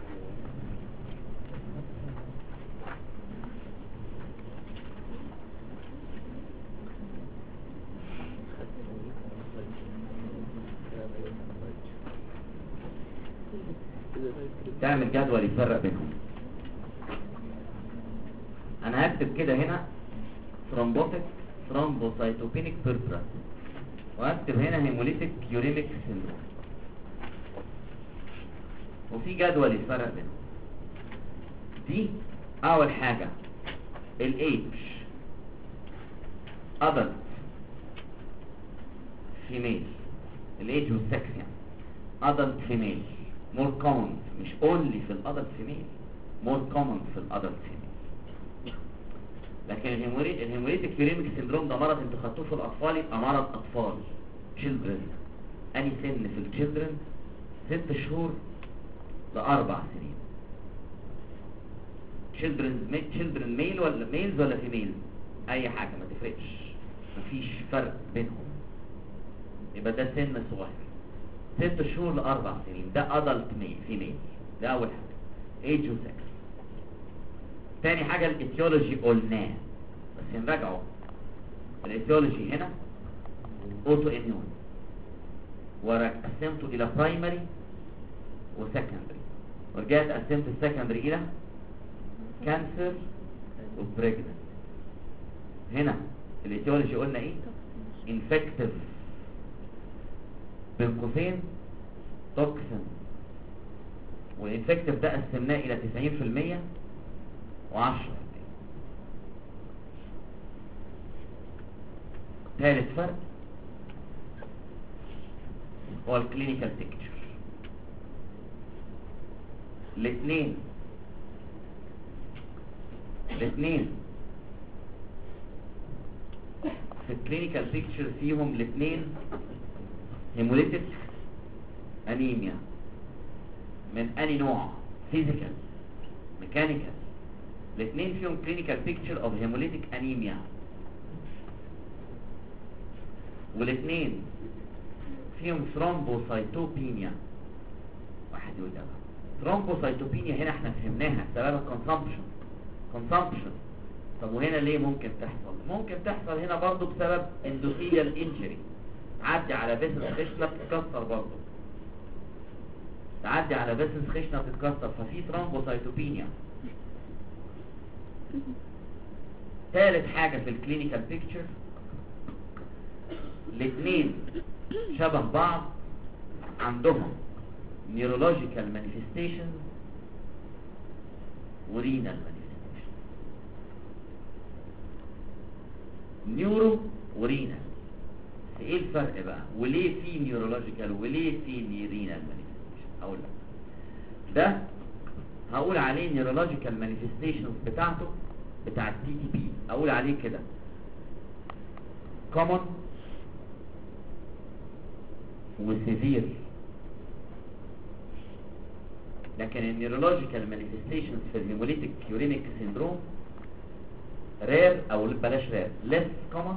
تعمل جدول يفرق بينهم. انا هكتب كده هنا ثرومبوتيك ثرومبوسايتوبينيك فيبريلا، وهكتب هنا هيموليتيك يوريميك سيندروم، وفي جدول يفرق بينهم. دي اول حاجه الايدج، ادلت فيميل، الايدج والسكس يعني. ادلت فيميل مور كومن، مش اونلي في الادلت فيميل، مور كومن في الادلت فيميل. لكن الهيموليتيك يوريميك سيندروم ده مرض انتوا خدتوه في الاطفال، يبقى مرض اطفال children. اني سن في الchildren 6 شهور ل4 سنين. children ميل ولا ميلز ولا فيميل، اي حاجه ما تفرقش، مفيش فرق بينهم. يبقى ده سن صغير 6 شهور ل4 سنين، ده adult فيميل. ده اول حاجه age وسكس. تاني حاجة الاتيولوجي قلناه، بس نراجعه. الاتيولوجي هنا اوتو اميون، وقسمته الى برايمري وسكندري، ورجعت قسمت السكندري الى كانسر وبريجننت. هنا الاتيولوجي قلنا ايه؟ انفكتيف بين قوسين توكسين، والانفكتيف ده قسمناه الى 90% و10%. ثالث فرق هو الكلينيكال بيكتشر. الاثنين في الكلينيكال بيكتشر فيهم الاثنين هيموليتيك انيميا. من اني نوع؟ فيزيكال، ميكانيكال. الاثنين فيهم كلينيكال بيكتشر اوف هيموليتيك انيميا، والاثنين فيهم ثرومبوسايتوبينيا. واحد يقول ده ثرومبوسايتوبينيا هنا احنا فهمناها سببها كونسامبشن. طب وهنا ليه ممكن تحصل؟ ممكن تحصل هنا برضو بسبب اندوثيليال انجري، تعدي على فيسل خشنة تتكسر برضو، تعدي على فيسل خشنة تتكسر، ففي ترومبوسايتوبينيا. ثالث حاجة في الكلينيكال بيكتشر، الاثنين شبه بعض، عندهم نيورولوجيكال مانيفستيشن ورينال مانيفستيشن. نيورو ورينال، ايه الفرق بقى؟ وليه في نيورولوجيكال وليه في رينال مانيفستيشن؟ اقول لك. ده هقول عليه نيورولوجيكال مانيفستيشنز بتاعته بتاع التي تي بي، اقول عليه كده common وسيفير. لكن النيورولوجيكال مانيفستيشنز في الهيموليتيك يورينيك سيندروم رير، او بلاش رير، less common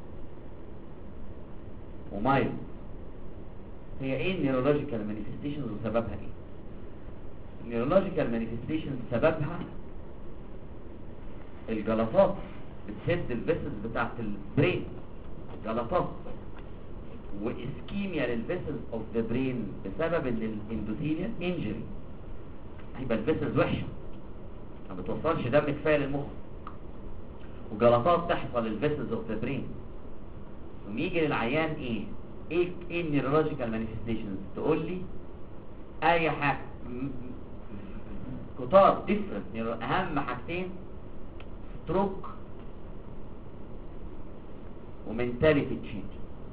ومايلد. هي ايه النيورولوجيكال مانيفستيشنز وسببها ايه؟ النيورولوجيكال مانيفستيشنز سببها الجلطات، بتسد الفيسلز بتاعت البرين، جلطات واسكيميا للفيسلز اوف ذا برين بسبب ان الاندوثيليال انجري، يبقى الفيسلز وحشه ما بتوصلش دم كفايه للمخ، وجلطات تحصل للفيسلز اوف ذا برين. ويجي للعيان ايه النيورولوجيكال مانيفستيشنز؟ تقول لي اي حاجه كتار ديفرنت، اهم حاجتين ستروك ومنتاليتي تشينج.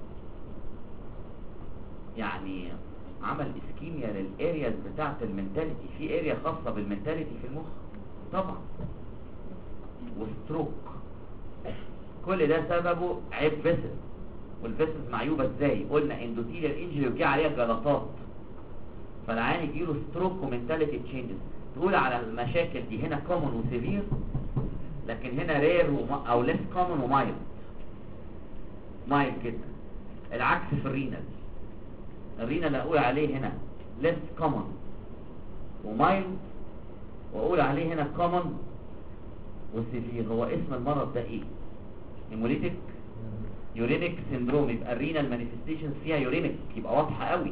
يعني عمل اسكيميا للارياز بتاعه المنتاليتي، في اريا خاصه بالمنتاليتي في المخ طبعا، وستروك. كل ده سببه عيب فيسل، والفيسلز معيوبه ازاي؟ قلنا اندوثيليال انجري وجي عليها جلطات، فالعيان يجيله ستروك ومنتاليتي تشينجز. تقول على المشاكل دي هنا كومون وسيفير، لكن هنا رير او ليس كومون ومايلد، مايلد جدا. العكس في الرينال، الرينال اقول عليه هنا ليس كومون ومايلد، واقول عليه هنا كومون وسيفير. هو اسم المرض ده ايه؟ هيموليتيك يورينيك سيندروم. يبقى الرينال مانيفستيشنز فيها يورينيك، يبقى واضحه قوي،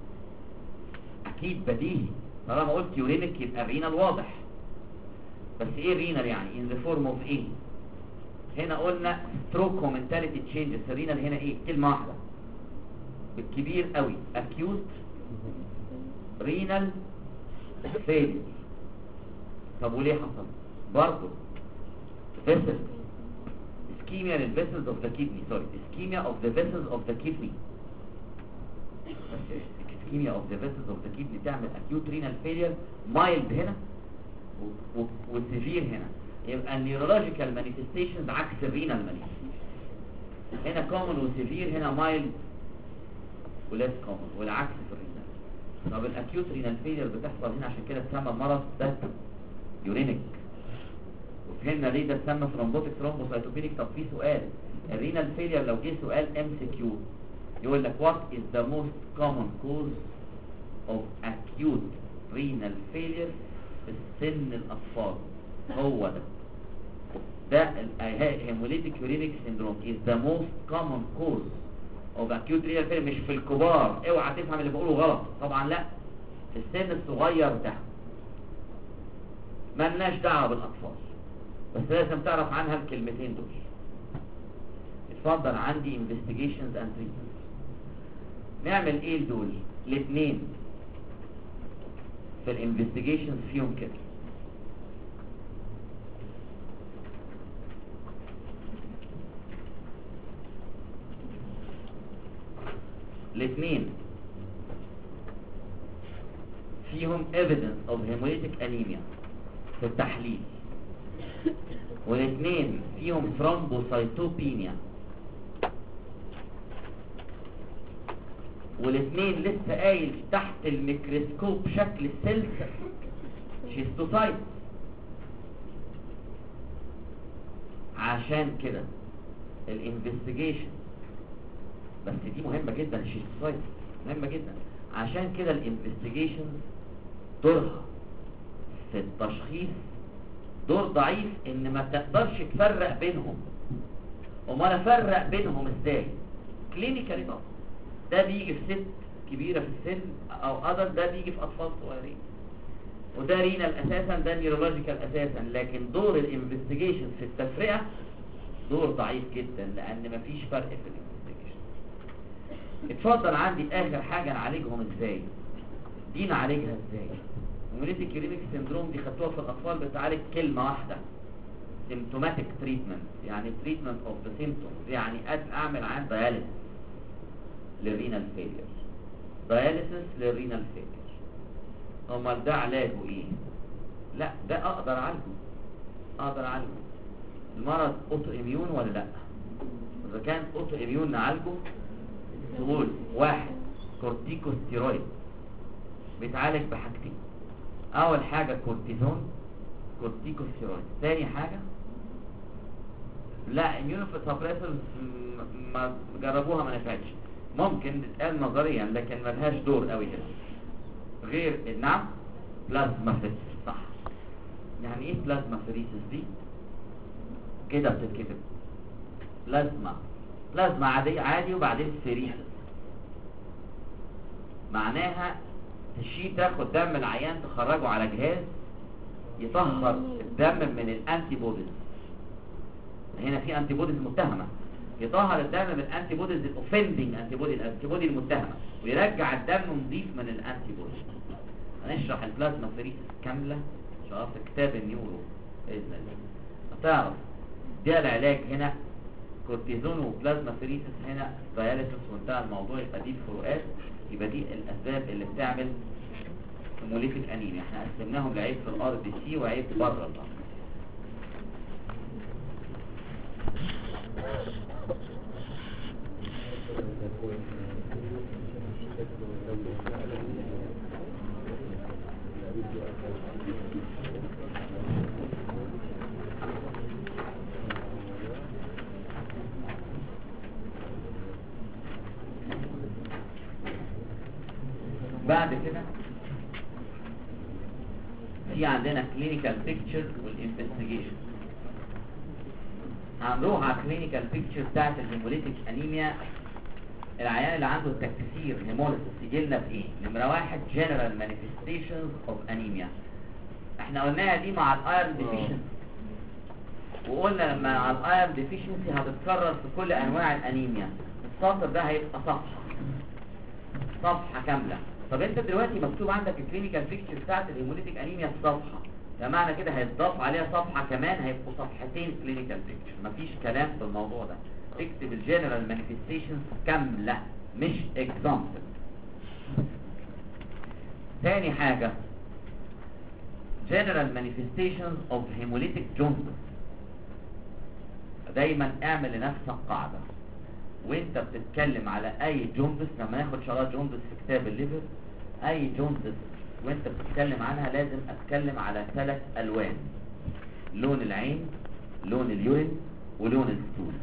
اكيد بديهي طالما قلت يورينيك يبقى الرينال واضح. بس ايه الرينال يعني؟ in the form of ايه؟ هنا قلنا stroke ومنتاليتي تشينجز. الرينال هنا ايه؟ كلمه واحده بالكبير قوي، acute renal failure. طب وليه حصل؟ برضه vessel ischemia للvessels of the kidney، sorry ischemia of the vessels of the kidney. ischemia of the vessels of the kidney تعمل acute renal failure، mild هنا والسيفير هنا. يبقى النيورولوجيكال مانيفستيشنز عكس الرينال مانيفستيشن، هنا كومن وسيفير، هنا مايلد وليس كومن، والعكس في الرينال. طب الاكيوت رينال فيلير بتحصل هنا، عشان كده اتسمى المرض ده يورينيك. وفهمنا ليه ده اتسمى ثرومبوتيك ثرومبوسايتوبينيك. طب في سؤال، الرينال فيلير لو جه سؤال ام سي كيو يقول لك what is the most common cause of acute renal failure في سن الاطفال؟ هو ده هيموليتيك يورينيك سيندروم is the most common cause of acute renal failure. مش في الكبار، اوعى تفهم اللي بقوله غلط طبعا، لا، في السن الصغير ده مالناش دعوه بالاطفال، بس لازم تعرف عنها الكلمتين دول. اتفضل. عندي investigations and treatments. نعمل ايه دول الاثنين في الانفستيجيشنز فيهم كده؟ الاثنين فيهم evidence of hemolytic anemia في التحليل، والاثنين فيهم thrombocytopenia، والاثنين لسه قايل تحت الميكروسكوب شكل السيلز شيستوسايت. عشان كده الانفستيجيشن، بس دي مهمة جدا، الشيستوسايت مهمة جدا. عشان كده الانفستيجيشن دورها في التشخيص دور ضعيف ان ما تقدرش تفرق بينهم. وما افرق بينهم ازاي؟ كلينيكالي طبعا ده بيجي في ست كبيرة في السن او ادل، ده بيجي في اطفال صغيرين، وده رينال اساسا، ده نيورولوجيكال اساسا. لكن دور الانفستيجيشن في التفرقة دور ضعيف جدا، لان مفيش فرق في الانفستيجيشن. اتفضل عندي اخر حاجة نعالجهم ازاي، دي نعالجها ازاي؟ هيموليتيك يوريميك سيندروم دي خدتوها في الاطفال، بتعالج كلمة واحدة، symptomatic treatment، يعني treatment of the symptoms، يعني اعمل عن dialysis للرينال failure، dialysis للرينال failure. امال ده علاجه ايه؟ لا ده اقدر اعالجه. المرض اوتو اميون ولا لا؟ اذا كان اوتو اميون نعالجه. تقول واحد كورتيكوستيرويد بيتعالج بحاجتين، اول حاجة كورتيزون كورتيكوستيرويد، ثاني حاجة لا immunosuppressors ما جربوها ما نفعتش، ممكن تتقال نظريا لكن ملهاش دور قوي كده غير نعم بلازما فيريسيس. صح، يعني ايه بلازما فيريسيس دي؟ كده بتتكتب بلازما عادي وبعدين فيريسيس، معناها تاخد دم العيان تخرجه على جهاز يطهر الدم من الانتي بوديز. هنا في انتي بوديز متهمه، يطهر الدم من الانتي بوديز الاوفندنج انتي بودي المتهمه، ويرجع الدم نظيف من الانتي بوديز. هنشرح البلازما فيريسيس كامله ان شاء الله في كتاب النيورو باذن الله. هتعرف ده العلاج هنا كورتيزون وبلازما فيريسيس، هنا داياليسيس وانتهى الموضوع. يبقى دي الفروقات، يبقى دي الاسباب اللي بتعمل هيموليتيك انيميا. احنا قسمناهم لعيب في الار بي سي وعيب بره الار. بعد كده في عندنا كلينيكال بيكتشر والانفستيجيشن. هنروح على الكلينيكال بيكتشر بتاعت الهيموليتيك انيميا. العيان اللي عنده تكسير هيموليسيس يجي لنا بايه؟ نمره واحد جنرال مانيفستيشنز اوف انيميا، احنا قلناها دي مع الايرون ديفيشنسي، وقلنا لما مع الايرون ديفيشنسي هتتكرر في كل انواع الانيميا. السطر ده هيبقى صفحه كامله. طب انت دلوقتي مكتوب عندك الكلينيكال بيكتشر بتاعت الهيموليتيك انيميا في صفحه، فمعنى كده هيتضاف عليها صفحه كمان، هيبقوا صفحتين كلينيكال بيكتشر. مفيش كلام في الموضوع ده، اكتب الجنرال مانيفستيشنز كامله مش اكزامبل. ثاني حاجه جنرال مانيفستيشنز اوف هيموليتيك جوندس. دايما اعمل لنفسك قاعده وانت بتتكلم على اي جوندس، لما ناخد شرائط جوندس في كتاب الليفر، اي جوندس وانت بتتكلم عنها لازم اتكلم على 3 الوان: لون العين، لون اليورين، ولون الستول.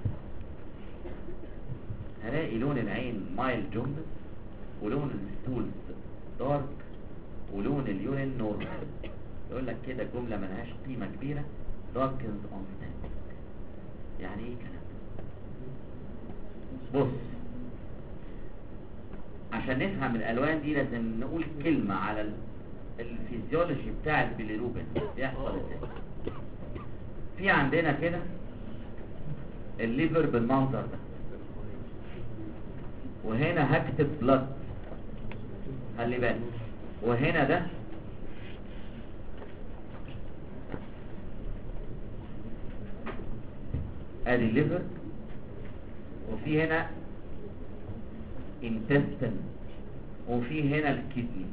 هلاقي لون العين مايل جوندس، ولون الستول دارك، ولون اليورين نورمال. يقول لك كده جمله ملهاش قيمه كبيره، داركنز اون ستاندينج. يعني ايه كلام؟ بص، عشان نفهم الالوان دي لازم نقول كلمة على الفيزيولوجي بتاع البيليروبين بيحصل ازاي. في عندنا كده الليفر بالمنظر ده، وهنا هكتب بلاد، خلي بالك، وهنا ده ادي الليفر، وفي هنا intestine، وفي هنا الكدني.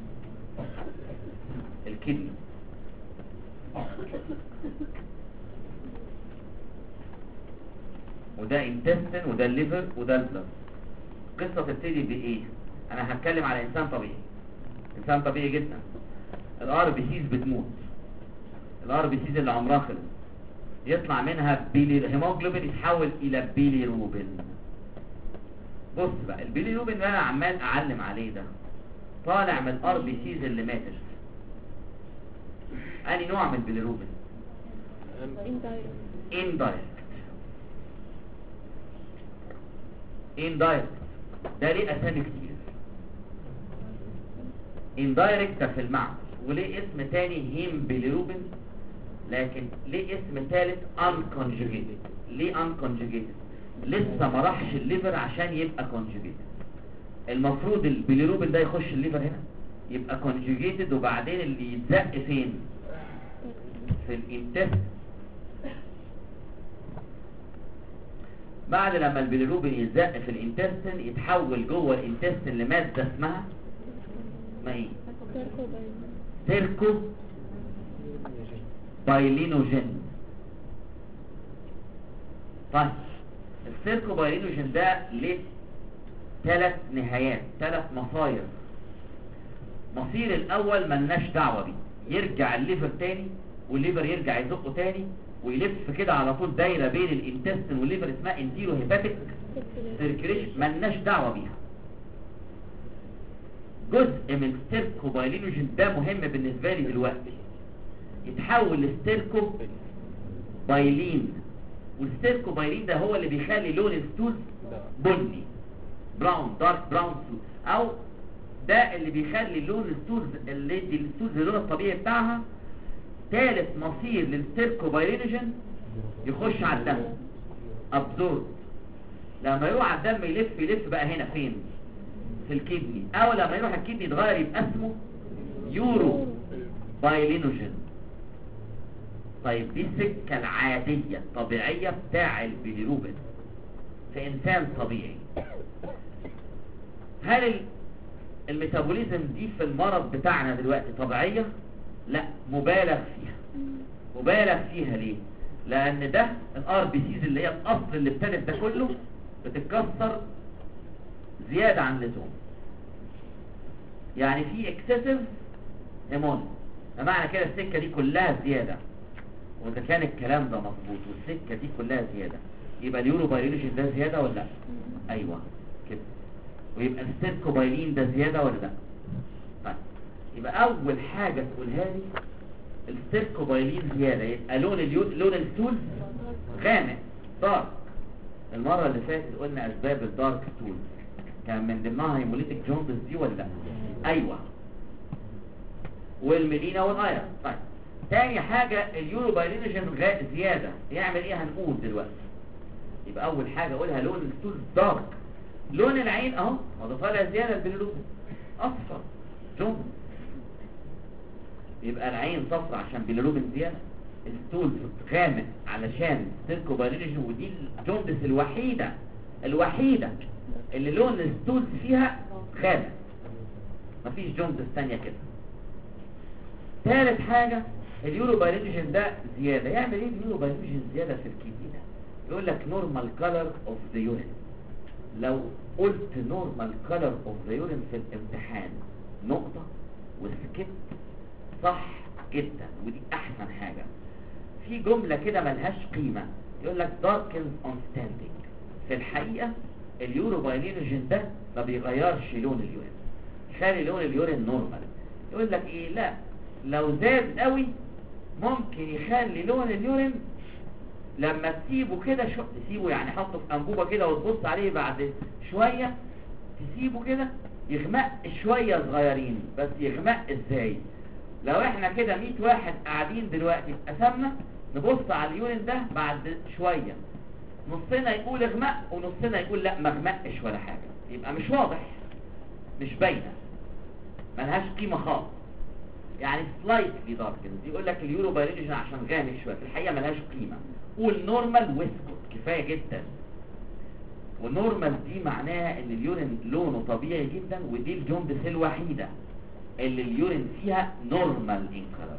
وده intestine وده الليفر وده البلد. القصة تبتدي بايه؟ انا هتكلم على انسان طبيعي جدا. الار بي سيز بتموت، الار بي سيز اللي عمرها خلص يطلع منها هيموجلوبين يتحول الى بيليروبين. بص بقى، البيليروبين اللي انا عمال اعلم عليه ده طالع من الار بي سيز اللي ماتت. انهي نوع من البيليروبين؟ indirect ده ليه اسامي كتير. indirect ده في المعمل، وليه اسم تاني هيم بيليروبين، لكن ليه اسم ثالث unconjugated. ليه unconjugated؟ لسه ما راحش الليفر عشان يبقى conjugated. المفروض البيليروبين ده يخش الليفر هنا يبقى conjugated، وبعدين اللي يتزق فين؟ في الانتست. بعد لما البيليروبين يتزق في الانتستين يتحول جوه الانتستين لماده اسمها ايه؟ سيركو بايلينوجين. طيب السيركو بايلينوجين ده ليه 3 نهايات، 3 مصاير. مصير الاول ملناش دعوه بيه، يرجع الليفر تاني والليفر يرجع يزقه تاني ويلف كده على طول دايره بين الانتستين والليفر اسمها انتيرو هيباتيك سيركيليشن، ملناش دعوه بيها. جزء من السيركو بايلينوجين ده مهم بالنسبه لي دلوقتي، يتحول لستيركو بايلين، والستيركو بايلين ده هو اللي بيخلي لون الستول بني براون، دارك براون ستول، او ده اللي بيخلي لون الستول اللي دي الستول اللون الطبيعي بتاعها. ثالث مصير للستيركو بايلينوجين يخش على الدم ابزورب، لما يروح على الدم يلف بقى هنا فين؟ في الكدني، او لما يروح الكدني يتغير يبقى اسمه يورو بايلينوجين. طيب دي السكه العاديه الطبيعيه بتاع البيليروبين في انسان طبيعي. هل الميتابوليزم دي في المرض بتاعنا دلوقتي طبيعيه؟ لا، مبالغ فيها. مبالغ فيها ليه؟ لان ده الار بي سيز اللي هي الاصل اللي ابتدت ده كله بتتكسر زياده عن اللزوم، يعني في اكسسيف هيمون. بمعنى كده السكه دي كلها زياده، واذا كان الكلام ده مظبوط والسكه دي كلها زياده يبقى اليورو بايلينوجين ده زياده ولا لا؟ ايوه كده. ويبقى الستيركو بايلين ده زياده ولا لا؟ طيب يبقى اول حاجه تقولها لي الستيركو بايلين زياده، يبقى لون الستول غامق دارك. المره اللي فاتت قلنا اسباب الدارك ستول كان من ضمنها هيموليتيك جوندس دي ولا لا؟ ايوه، والميلينا والايرون. طيب تاني حاجه اليورو بايلينوجين زياده يعمل ايه؟ هنقول دلوقتي. يبقى اول حاجه اقولها لون الستول دارك. لون العين اهو ده طالع زياده البيليروبين اصفر جوندس، يبقى العين صفرا عشان بيليروبين زياده، الستول غامق علشان ستيركو بايلينوجين، ودي الجوندس الوحيده اللي لون الستول فيها غامق، مفيش جوندس ثانيه كده. ثالث حاجه اليورو بايلينوجين ده زياده. يعمل ايه اليورو بايلينوجين زياده في الكدني ده؟ يقول لك نورمال كلر اوف ذا يورين. لو قلت نورمال كلر اوف ذا يورين في الامتحان نقطه وسكت صح جدا، ودي احسن حاجه. في جمله كده ملهاش قيمه يقول لك darkens on standing. في الحقيقه اليورو بايلينوجين ده ما بيغيرش لون اليورين، يخلي لون اليورين نورمال. يقول لك ايه؟ لا، لو زاد قوي ممكن يخلي لون اليورين لما تسيبه كده تسيبه يعني حطه في انبوبه كده وتبص عليه بعد شويه تسيبه كده يغمق شويه صغيرين. بس يغمق ازاي؟ لو احنا كده 100 واحد قاعدين دلوقتي اتقسمنا نبص على اليورين ده بعد شويه، نصنا يقول اغمق ونصنا يقول لا ما اغمقش ولا حاجه، يبقى مش واضح، مش باينه، ملهاش قيمه خالص. يعني سلايتلي داركنز. يقول لك اليورو بايلينوجين عشان غامق شويه، في الحقيقه ملهاش قيمه. قول نورمال واسكت كفايه جدا. والنورمال دي معناها ان اليورين لونه طبيعي جدا، ودي الجوندس الوحيده اللي اليورين فيها نورمال ان كلر.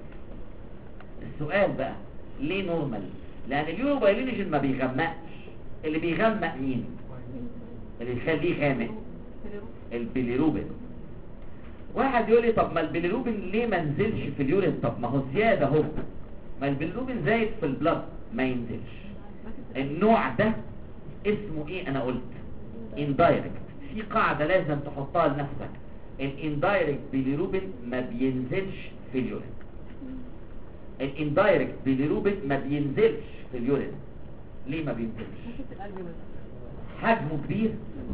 السؤال بقى ليه نورمال؟ لان اليورو بايلينوجين ما بيغمقش. اللي بيغمق مين؟ اللي يخليه غامق البيليروبين. واحد يقول لي طب ما البيليروبين ليه ما نزلش في اليورين؟ طب ما هو زياده اهو، ما البيليروبين زايد في البلد ما ينزلش. النوع ده اسمه ايه؟ انا قلت اندايركت. في قاعده لازم تحطها لنفسك، الاندايركت بيليروبين ما بينزلش في اليورين. الاندايركت بيليروبين ما بينزلش في اليورين. ليه ما بينزلش؟ حجمه كبير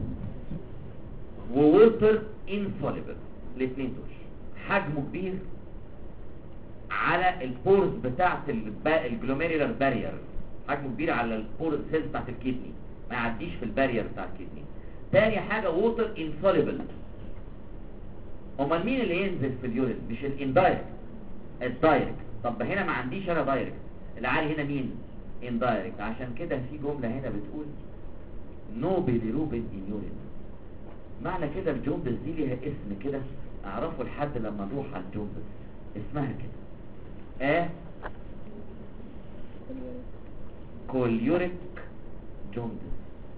ووتر انسوليبل. الاثنين دول حجمه كبير على البورز بتاعه الجلوميرولار بارير، حجمه كبير على البور سيلز بتاعه الكدني، ما يعديش في البارير بتاع الكدني. تاني حاجه ووتر انسوليبل. امال مين اللي ينزل في اليورين؟ مش الاندايركت، الدايركت. طب هنا ما عنديش انا دايركت، العالي هنا مين؟ اندايركت. عشان كده في جمله هنا بتقول نو بيليروبين ان يورين. معنى كده الجوندس دي ليها اسم كده اعرفه لحد لما نروح على الجوندس، اسمها كده كوليوريك جوندس.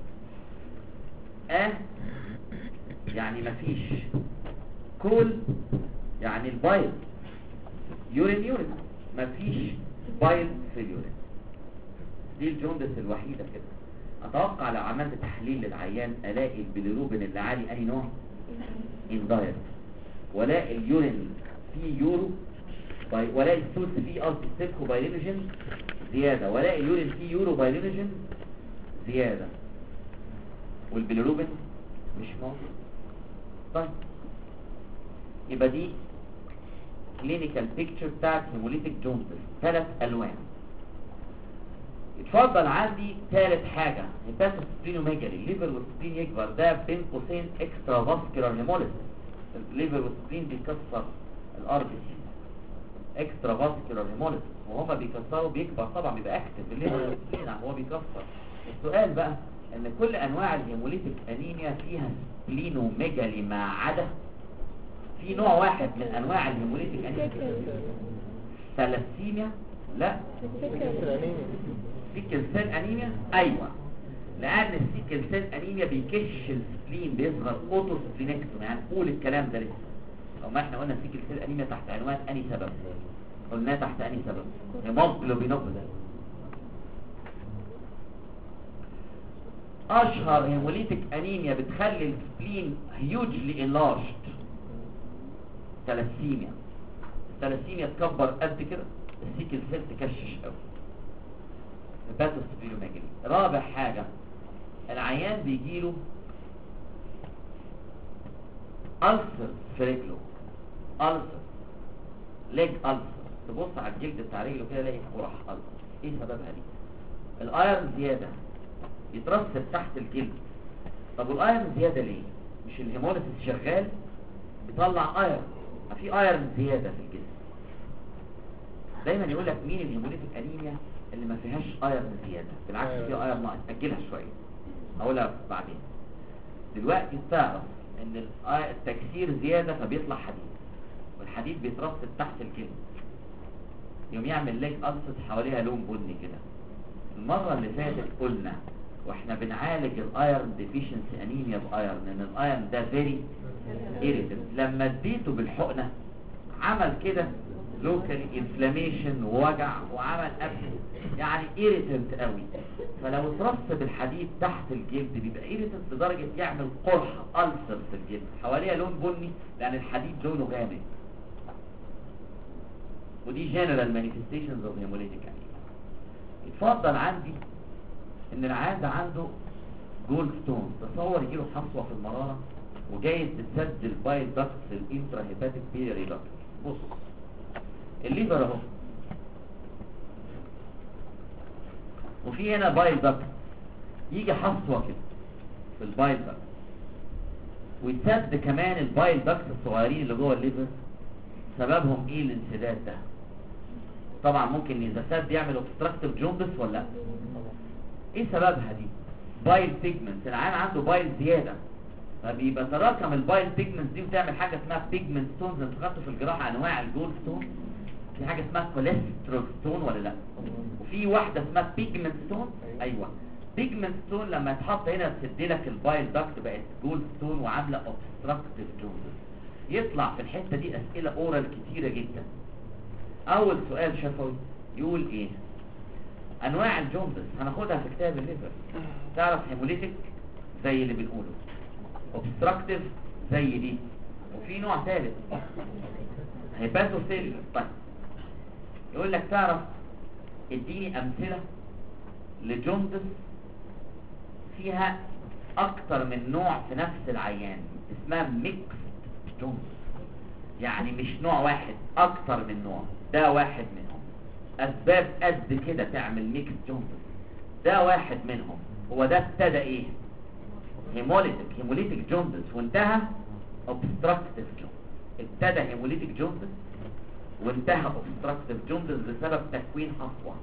يعني مفيش، كول يعني البايل، يورين مفيش بايل في اليورين. دي الجوندس الوحيدة كده. اتوقع لو عملت تحليل للعيان الاقي البيليروبين اللي عالي اي نوع؟ اندايركت. ولاقي اليورين فيه يورو ولاقي السوس فيه قصدي سيلكو بايلينوجين زيادة، ولاقي اليورين فيه يورو بايلينوجين زيادة، والبيليروبين مش موجود. طيب يبقى دي كلينيكال بيكتشر بتاعت هيموليتيك جوندس، 3 الوان. اتفضل عندي ثالث حاجة هيباتوسبلينوميجالي، الليفر والسبلين يكبر، ده بين قوسين اكسترا فاسكولار هيموليسيس. الليفر والسبلين بيكسر الار بي سي، اكسترا فاسكولار هيموليسيس، وهما بيكسروا بيكبر طبعا بيبقى اكتف الليفر والسبلين هو بيكسر. السؤال بقى ان كل انواع الهيموليتيك انيميا فيها سبلينوميجالي ما عدا في نوع واحد من انواع الهيموليتيك انيميا، ثلاسيميا. لا، سيكل سيل انيميا. ايوه، لان السيكل سيل انيميا بيكش السبلين، بيظهر اوتو سبلينكتوم. يعني قول الكلام ده لسه. لو ما احنا قلنا السيكل سيل انيميا تحت عنوان اني سبب، قلناه تحت اني سبب؟ هيموجلوبينوباثي. اشهر هيموليتيك انيميا بتخلي السبلين هيوجلي انلارجد ثلاسيميا. الثلاسيميا تكبر قد كده، السيكل سيل تكشش قوي. هيباتوسبلينوميجالي. رابع حاجة العيان بيجيله ألسر في رجله، ألسر ليج ألسر. تبص على الجلد بتاع رجله كده تلاقي قرح ألسر. ايه سببها دي؟ الايرون زيادة يترسب تحت الجلد. طب والايرون زيادة ليه؟ مش الهيموليسيس شغال بيطلع ايرون، في ايرون زيادة في الجسم. دايما يقول لك مين الهيموليتيك انيميا اللي ما فيهاش ايرون زيادة، بالعكس فيها ايرون ناقص. اجلها شوية هقولها بعدين. دلوقتي تعرف ان التكسير زيادة فبيطلع حديد، والحديد بيترسب تحت الجلد يوم يعمل ليج ألسر حواليها لون بني كده. المرة اللي فاتت قلنا واحنا بنعالج الايرون ديفيشنسي انيميا بايرون ان الايرون ده فيري ايريتنت. لما اديته بالحقنة عمل كده لوكال انفلاميشن ووجع وعمل ابسس، يعني ايريتنت قوي. فلو اترسب الحديد تحت الجلد بيبقى ايريتنت لدرجة يعمل قرحة ألسر في الجلد حواليها لون بني لان الحديد لونه غامق. ودي جنرال مانيفستيشنز اوف هيموليتيك انيميا. اتفضل عندي ان العيان ده عنده جولد ستون. تصور يجيله حصوة في المرارة وجايز تتسد البايل داكتس الانترا هيباتيك بيلياري داكتس. بص الليفر اهو، وفي هنا بايل داكتس، يجي حصوة كده في البايل داكتس ويتسد كمان البايل داكتس الصغيرين اللي جوه الليفر. سببهم ايه الانسداد ده؟ طبعا ممكن اذا سد يعمل اوبستراكتيف جوندس ولا لا؟ ايه سببها دي؟ بايل بيجمنت. العيان عنده بايل زيادة فبيبقى تراكم البايل بيجمنت دي وتعمل حاجة اسمها بيجمنت ستونز. انتوا خدتوا في الجراحة انواع الجولد ستون، في حاجة اسمها كوليسترول ستون ولا لا؟ وفي واحدة اسمها بيجمنت ستون. ايوه، بيجمنت ستون لما تحط هنا تسد لك البايل داكت بقت جولد ستون وعاملة اوبستراكتيف جوندس. يطلع في الحتة دي اسئلة اورال كتيرة جدا. اول سؤال شفوي يقول ايه؟ انواع الجوندس هناخدها في كتاب الليفر. تعرف هيموليتيك زي اللي بنقوله، اوبستراكتيف زي دي، وفي نوع ثالث هيباتوسيل. طيب يقول لك تعرف اديني امثله لجوندس فيها اكتر من نوع في نفس العيان، اسمها ميكس جوندس، يعني مش نوع واحد، اكتر من نوع. ده واحد منهم. اسباب قد كده تعمل ميكس جوندس، ده واحد منهم. هو ده ابتدى ايه؟ هيموليتيك جوندس وانتهى اوبستراكتيف جوندس. ابتدى هيموليتيك جوندس وانتهى اوبستراكتيف جوندس بسبب تكوين حصوه.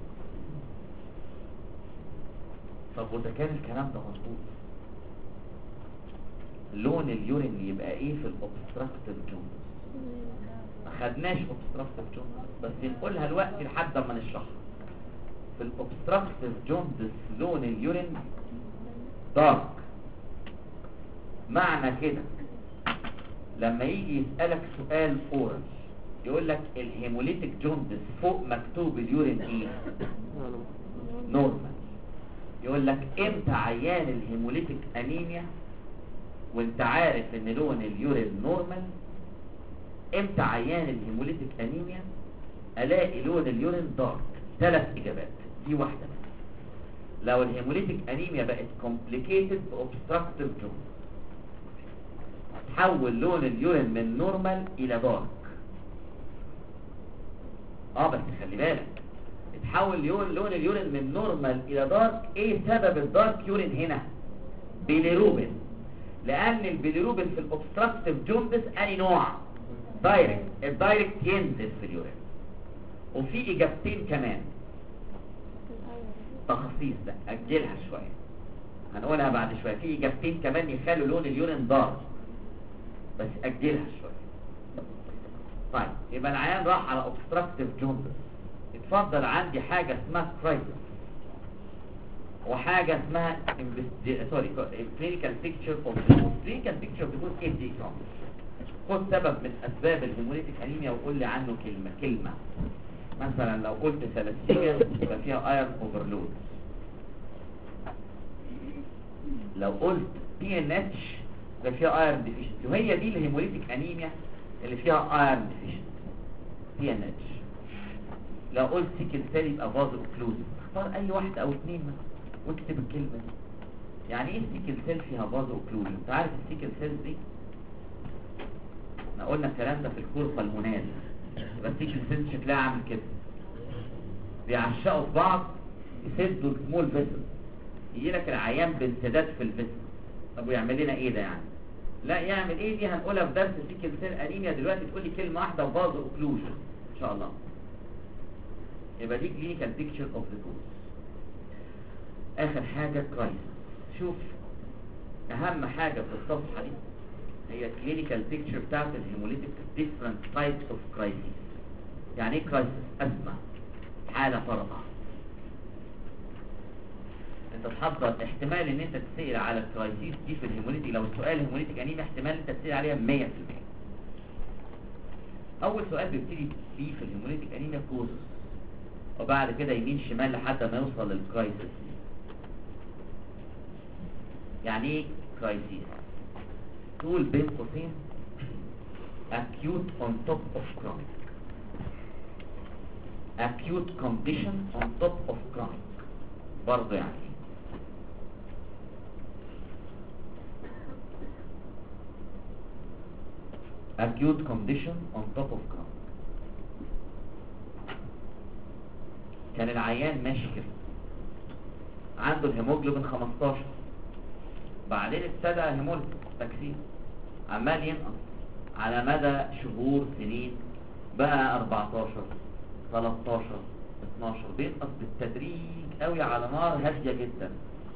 طب وده كان الكلام ده مظبوط، لون اليورين يبقى ايه في الاوبستراكتيف جوندس؟ ما خدناش اوبستراكتيف جوندس، بس نقولها دلوقتي لحد ما نشرحها. في الاوبستراكتيف جوندس لون اليورين دارك. معنى كده لما يجي يسألك سؤال اورال يقول لك الهيموليتيك جوندس فوق مكتوب اليورين ايه؟ نورمال. يقول لك امتى عيان الهيموليتيك انيميا وانت عارف ان لون اليورين نورمال؟ امتى عيان الهيموليتيك انيميا الاقي لون اليورين دارك؟ 3 اجابات، دي واحده منهم. لو الهيموليتيك انيميا بقت كومبليكيتد باوبستراكتيف جوندس، تحول لون اليورين من نورمال الى دارك. بس خلي بالك، تحول لون اليورين من نورمال الى دارك. ايه سبب الدارك يورين هنا؟ بيليروبين. لان البيليروبين في الاوبستراكتيف جوندس اني نوع؟ دايركت. الدايركت ينزل في اليورين. وفي اجابتين كمان تخصيص، ده اجلها شويه هنقولها بعد شويه. في اجابتين كمان يخلوا لون اليورين دارك، بس اجلها شويه. طيب يبقى العيان راح على اوبستراكتيف جوندس. اتفضل، عندي حاجه اسمها كرايسيس وحاجه اسمها كلينيكال بيكتشر اوف كلينيكال بيكتشر بتقول ايه دي؟ خد سبب من اسباب الهيموليتيك انيميا وقول لي عنه كلمه. مثلا لو قلت ثلاثيميا يبقى فيها ايرون اوفرلود. لو قلت بي ان اتش يبقى فيها ايرون ديفيشنسي. وهي دي الهيموليتيك انيميا اللي فيها ايرون ديفيشنسي، بي ان اتش. لو قلت سيكل سيل يبقى فازو اوكلوزيف. اختار اي واحده او اثنين واكتب الكلمه دي. يعني ايه سيكل سيل فيها فازو اوكلوزيف؟ انت عارف السيكل سيل دي؟ احنا قلنا الكلام ده في الكورفا المنال. يبقى السيكل سيل شكلها عامل كده، بيعشقوا في بعض، يسدوا السمول فيسل، يجي لك العيان بانسداد في الفيسل. طب ويعمل لنا ايه ده يعني؟ لا يعمل ايه دي هنقولها في درس سيكل سيل انيميا. دلوقتي تقول لي كلمه واحده، فازو اوكلوجن ان شاء الله. يبقى دي كلينيكال بيكتشر اوف ذا كوز. اخر حاجه كرايسيس. شوف اهم حاجه في الصفحه دي هي كلينيكال بيكتشر بتاعت الهيموليتيك ديفرنت تايبس اوف كرايسيس. يعني ايه كرايسيس؟ ازمه، حاله فرضه. انت تحضر احتمال ان انت تسأل على الكرايسيس دي في الهيموليتيك. لو السؤال هيموليتيك انيميا احتمال انت تسأل عليها 100%. اول سؤال بيبتدي فيه في الهيموليتيك انيميا كوزس، وبعد كده يمين شمال لحد ما يوصل للكرايسيس. يعني ايه كرايسيس؟ تقول بين قوسين acute on top of chronic. acute condition on top of chronic برضه. يعني acute condition on top of chronic. كان العيان ماشي كده، عنده الهيموجلوبين 15، بعدين ابتدى هيموليتيك تكسير عمال ينقص على مدى شهور سنين، بقى 14 13 12، بينقص بالتدريج قوي على نار هاديه جدا.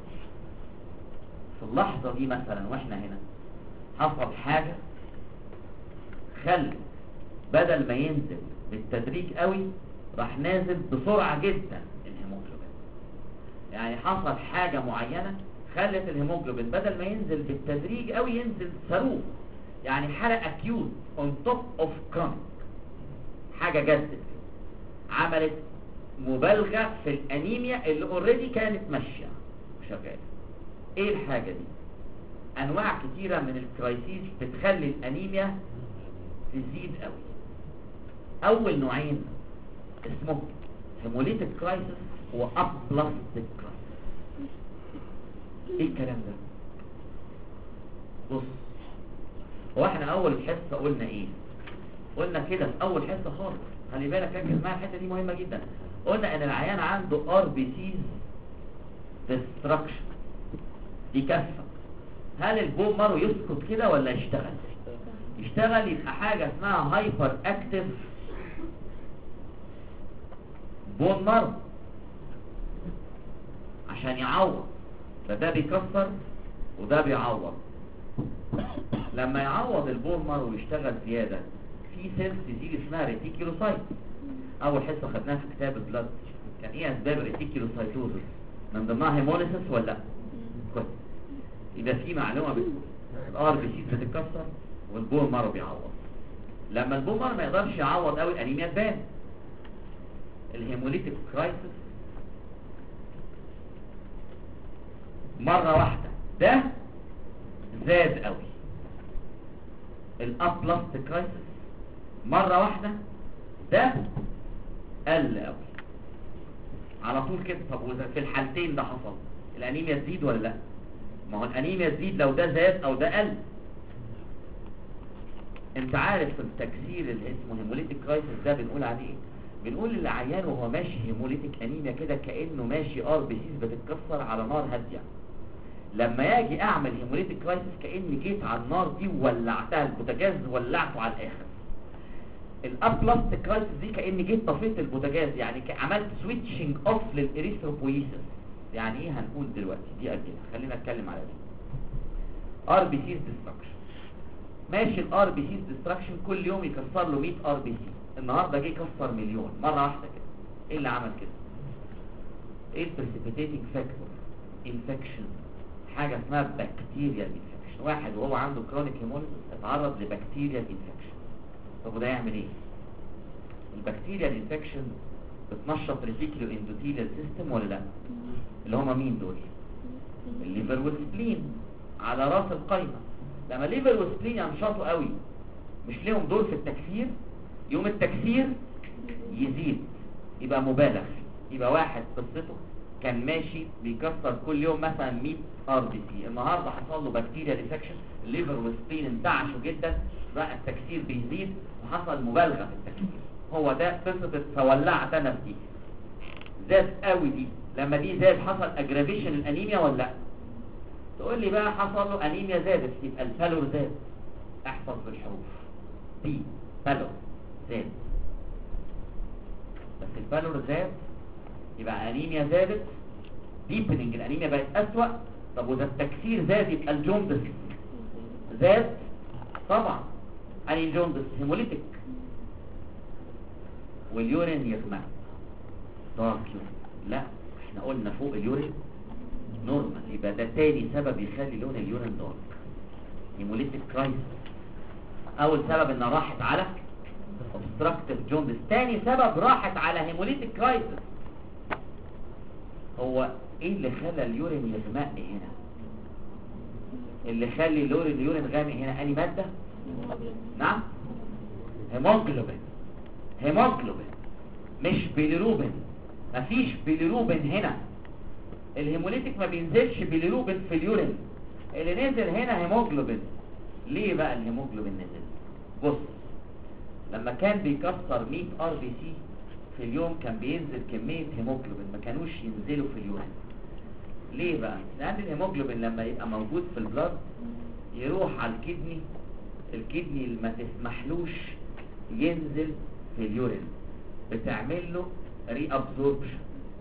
في اللحظه دي مثلا واحنا هنا حصل حاجه خلت بدل ما ينزل بالتدريج قوي راح نازل بسرعه جدا الهيموجلوبين. يعني حصل حاجه معينه خلت الهيموجلوبين بدل ما ينزل بالتدريج قوي ينزل صاروخ. يعني حالة اكيوت اون توب اوف كرونيك، حاجة جدت عملت مبالغة في الانيميا اللي اوريدي كانت ماشية وشغالة. ايه الحاجة دي؟ انواع كتيرة من الكرايسيس بتخلي الانيميا تزيد قوي. اول نوعين اسمه هيموليتيك كرايسيس وابلاستيك كرايسيس. ايه الكلام ده؟ بص، هو احنا اول حصه قلنا ايه؟ قلنا كده في اول حصه خالص، خلي بالك ركز معايا، الحته دي مهمه جدا. قلنا ان العيان عنده ار بي سيز ديستراكشن، دي كفه. هل البون مارو يسكت كده ولا يشتغل؟ يشتغل، يبقى حاجه اسمها هايبر اكتيف بون مارو عشان يعوض، فده بيكسر وده بيعوض. لما يعوض البون مارو ويشتغل زياده، في سيلز تزيد اسمها ريتيكولوسايت. اول حصه خدناها في كتاب البلاد كان ايه اسباب الريتيكولوسايتوزس؟ من ضمنها هيموليسيس ولا كويس؟ يبقى في معلومه بتقول الار بي سي بتتكسر والبون مارو بيعوض. لما البون مارو ما يقدرش يعوض قوي الانيميا تبان. الهيموليتيك كرايسيس مره واحده ده زاد قوي. الابلاستيك كرايسيس مره واحده ده قل قوي على طول كده. طب وإذا في الحالتين ده حصل، الانيميا تزيد ولا لا؟ ما هو الانيميا تزيد لو ده زاد او ده قل. انت عارف في التكسير اللي اسمه هيموليتيك كرايسيس ده بنقول عليه ايه؟ بنقول للعيان وهو ماشي هيموليتيك انيميا كده كانه ماشي ار بي سيز بتتكسر على نار هاديه. لما اجي اعمل هيموليتيك كرايسيس كاني جيت على النار دي وولعتها، البوتاجاز ولعته على الاخر. الابلاستيك كرايسيس دي كاني جيت طفيت البوتاجاز، يعني عملت سويتشنج اوف للاريثروبويسيس. يعني ايه هنقول دلوقتي؟ دي اجلها، خلينا نتكلم على دي. ار بي سيز ديستراكشن، ماشي. الار بي سيز ديستراكشن كل يوم يكسر له 100 ار بي سي. النهارده جه يكسر مليون مره واحده كده. ايه اللي عمل كده؟ ايه البريسيبيتيتنج فاكتور؟ انفكشن، حاجه اسمها بكتيريال انفكشن. واحد وهو عنده كرونيك هيموليسيس اتعرض لبكتيريال انفكشن. طب وده يعمل ايه؟ البكتيريال انفكشن بتنشط ريتيكولو اندوثيليال سيستم ولا لا؟ اللي هما مين دول؟ الليفر والسبلين على راس القايمه. لما الليفر والسبلين ينشطوا قوي، مش ليهم دور في التكسير، يوم التكسير يزيد، يبقى مبالغ. يبقى واحد قصته كان ماشي بيكسر كل يوم مثلا 100 ار بي سي، النهارده حصل له بكتيريا انفكشن، الليفر والسبلين انتعشوا جدا، بقى التكسير بيزيد وحصل مبالغه في التكسير. هو ده قصه فولعت انا في دي، زاد قوي دي. لما دي زاد حصل اجرافيشن الانيميا ولا لا؟ تقول لي بقى حصل له انيميا زادت، يبقى البالور زاد. احفظ بالحروف بي بالور زاد، بس البالور زاد يبقى انيميا زادت، ديبننج الانيميا بقت اسوأ. طب وده التكسير زاد يبقى الجوندس زاد طبعا. اني الجوندس هيموليتيك، واليورين يغمق دارك يورين. لا احنا قلنا فوق اليورين نورمال، يبقى ده تاني سبب يخلي لون اليورين دارك، هيموليتيك كرايسيس. اول سبب انها راحت على obstructive جوندس، تاني سبب راحت على هيموليتيك كرايسيس. هو ايه اللي خلى اليورين يغمق هنا؟ اللي خلي اليورين غامق هنا اني ماده؟ نعم، هيموجلوبين. هيموجلوبين مش بيليروبين، مفيش بيليروبين هنا. الهيموليتيك ما بينزلش بيليروبين في اليورين، اللي نزل هنا هيموجلوبين. ليه بقى الهيموجلوبين نزل؟ بص، لما كان بيكسر 100 ار بي سي في اليوم كان بينزل كمية هيموجلوبين ما كانوش ينزلوا في اليورين. ليه بقى؟ لأن الهيموجلوبين لما يبقى موجود في البلاد يروح على الكدني، الكدني اللي ما تسمحلوش ينزل في اليورين، بتعمل له ري ابزوربشن.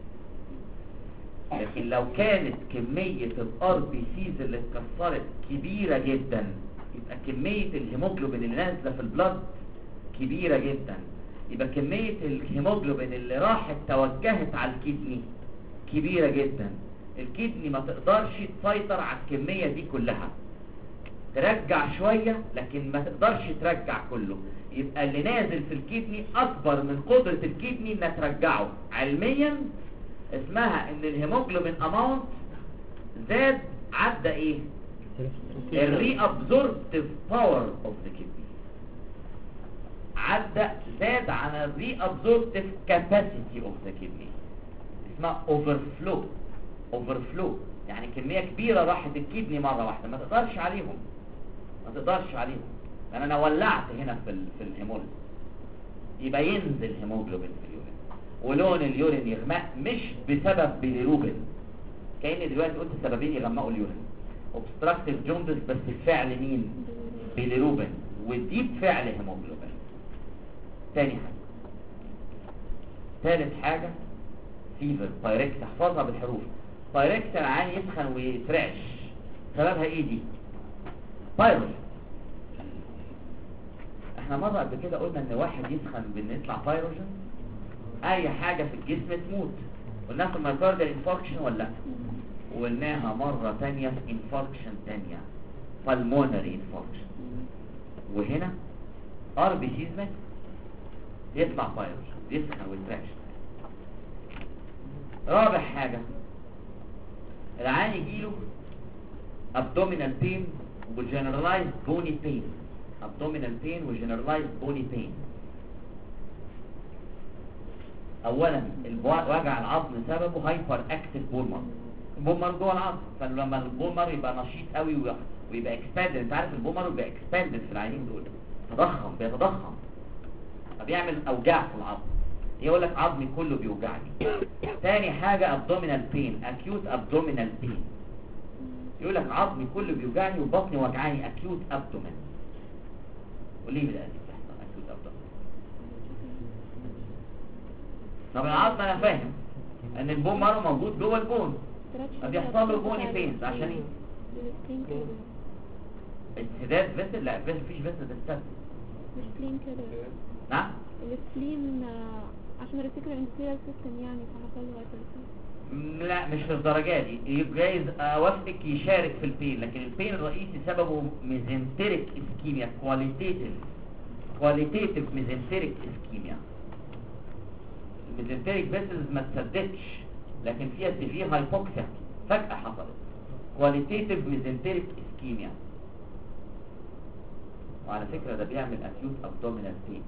لكن لو كانت كمية الار بي سيز اللي اتكسرت كبيرة جدا، يبقى كمية الهيموجلوبين اللي نازلة في البلاد كبيرة جدا، يبقى كمية الهيموجلوبين اللي راحت توجهت على الكدني كبيرة جدا. الكدني ما تقدرش تسيطر على الكمية دي كلها، ترجع شوية لكن ما تقدرش ترجع كله. يبقى اللي نازل في الكدني اكبر من قدرة الكدني انها ترجعه. علميا اسمها ان الهيموجلوبين اماونت زاد، عدى ايه؟ الري ابزوربتيف باور اوف ذا كدني، عدى زاد عن الري ابزوربتيف كاباسيتي اوف ذا كدني، اسمها اوفرفلو، يعني كميه كبيره راحت الكدني مره واحده، ما تقدرش عليهم لان انا ولعت هنا في الهيموليز، يبقى ينزل هيموجلوبين في اليورين، ولون اليورين يغمق مش بسبب بيليروبين، كأني دلوقتي قلت سببين يغمقوا اليورين، اوبستراكتيف جوندس بس بفعل مين؟ بيليروبين، ودي بفعل هيموجلوبين. ثالث حاجة فيفر بايركس، احفظها بالحروف. بايركس العين يسخن ويترعش، سببها ايه دي؟ بايروجين. احنا مرة قبل كده قلنا ان واحد يسخن بان يطلع بايروجين اي حاجة في الجسم تموت، قلناها في المايكارديال انفاركشن ولا لا؟ وقلناها مرة تانية في انفاركشن تانية، بالمونري انفاركشن. وهنا ار بي سيز مات يطلع بايروجين، يسخن ويترعش. رابع حاجة العيان يجيله abdominal pain وجنرالايزد بوني بين، abdominal pain وجنرالايزد بوني بين. اولا وجع العظم سببه هايبر اكتيف بولمر، البولمر جوه العظم، فلما البولمر يبقى نشيط قوي ويبقى اكسباندد، انت عارف البولمر بيبقى اكسباندد في العينين دول، بيتضخم فبيعمل اوجاع في العظم، يقول لك عظمي كله بيوجعني. تاني حاجه ابدومينال بين، اكيوت ابدومينال بين، يقول لك عظمي كله بيوجعني وبطني وجعاني، اكيوت ابدومين. وليه بقى دي بتحصل اكيوت ابدومين؟ طب العظم انا فاهم ان البون مارو موجود جوه البون، فبيحصل له بوني بينز عشان ايه؟ انسداد فيسل، لا مفيش فيسل تستد، مش سليم كده. نعم السليم عشان الريتيكولار اندوثيليال سيستم يعني، فحصل له هايبرتنشن. لا مش في الدرجه دي، جايز اوافقك يشارك في البين، لكن البين الرئيسي سببه ميزنتريك اسكيميا، كواليتيتيف ميزنتريك اسكيميا. الميزنتريك فيسلز ما تسددش لكن فيها سيفير هايبوكسيا فجأة حصلت، كواليتيتيف ميزنتريك اسكيميا. وعلى فكرة ده بيعمل اكيوت ابدومينال بين،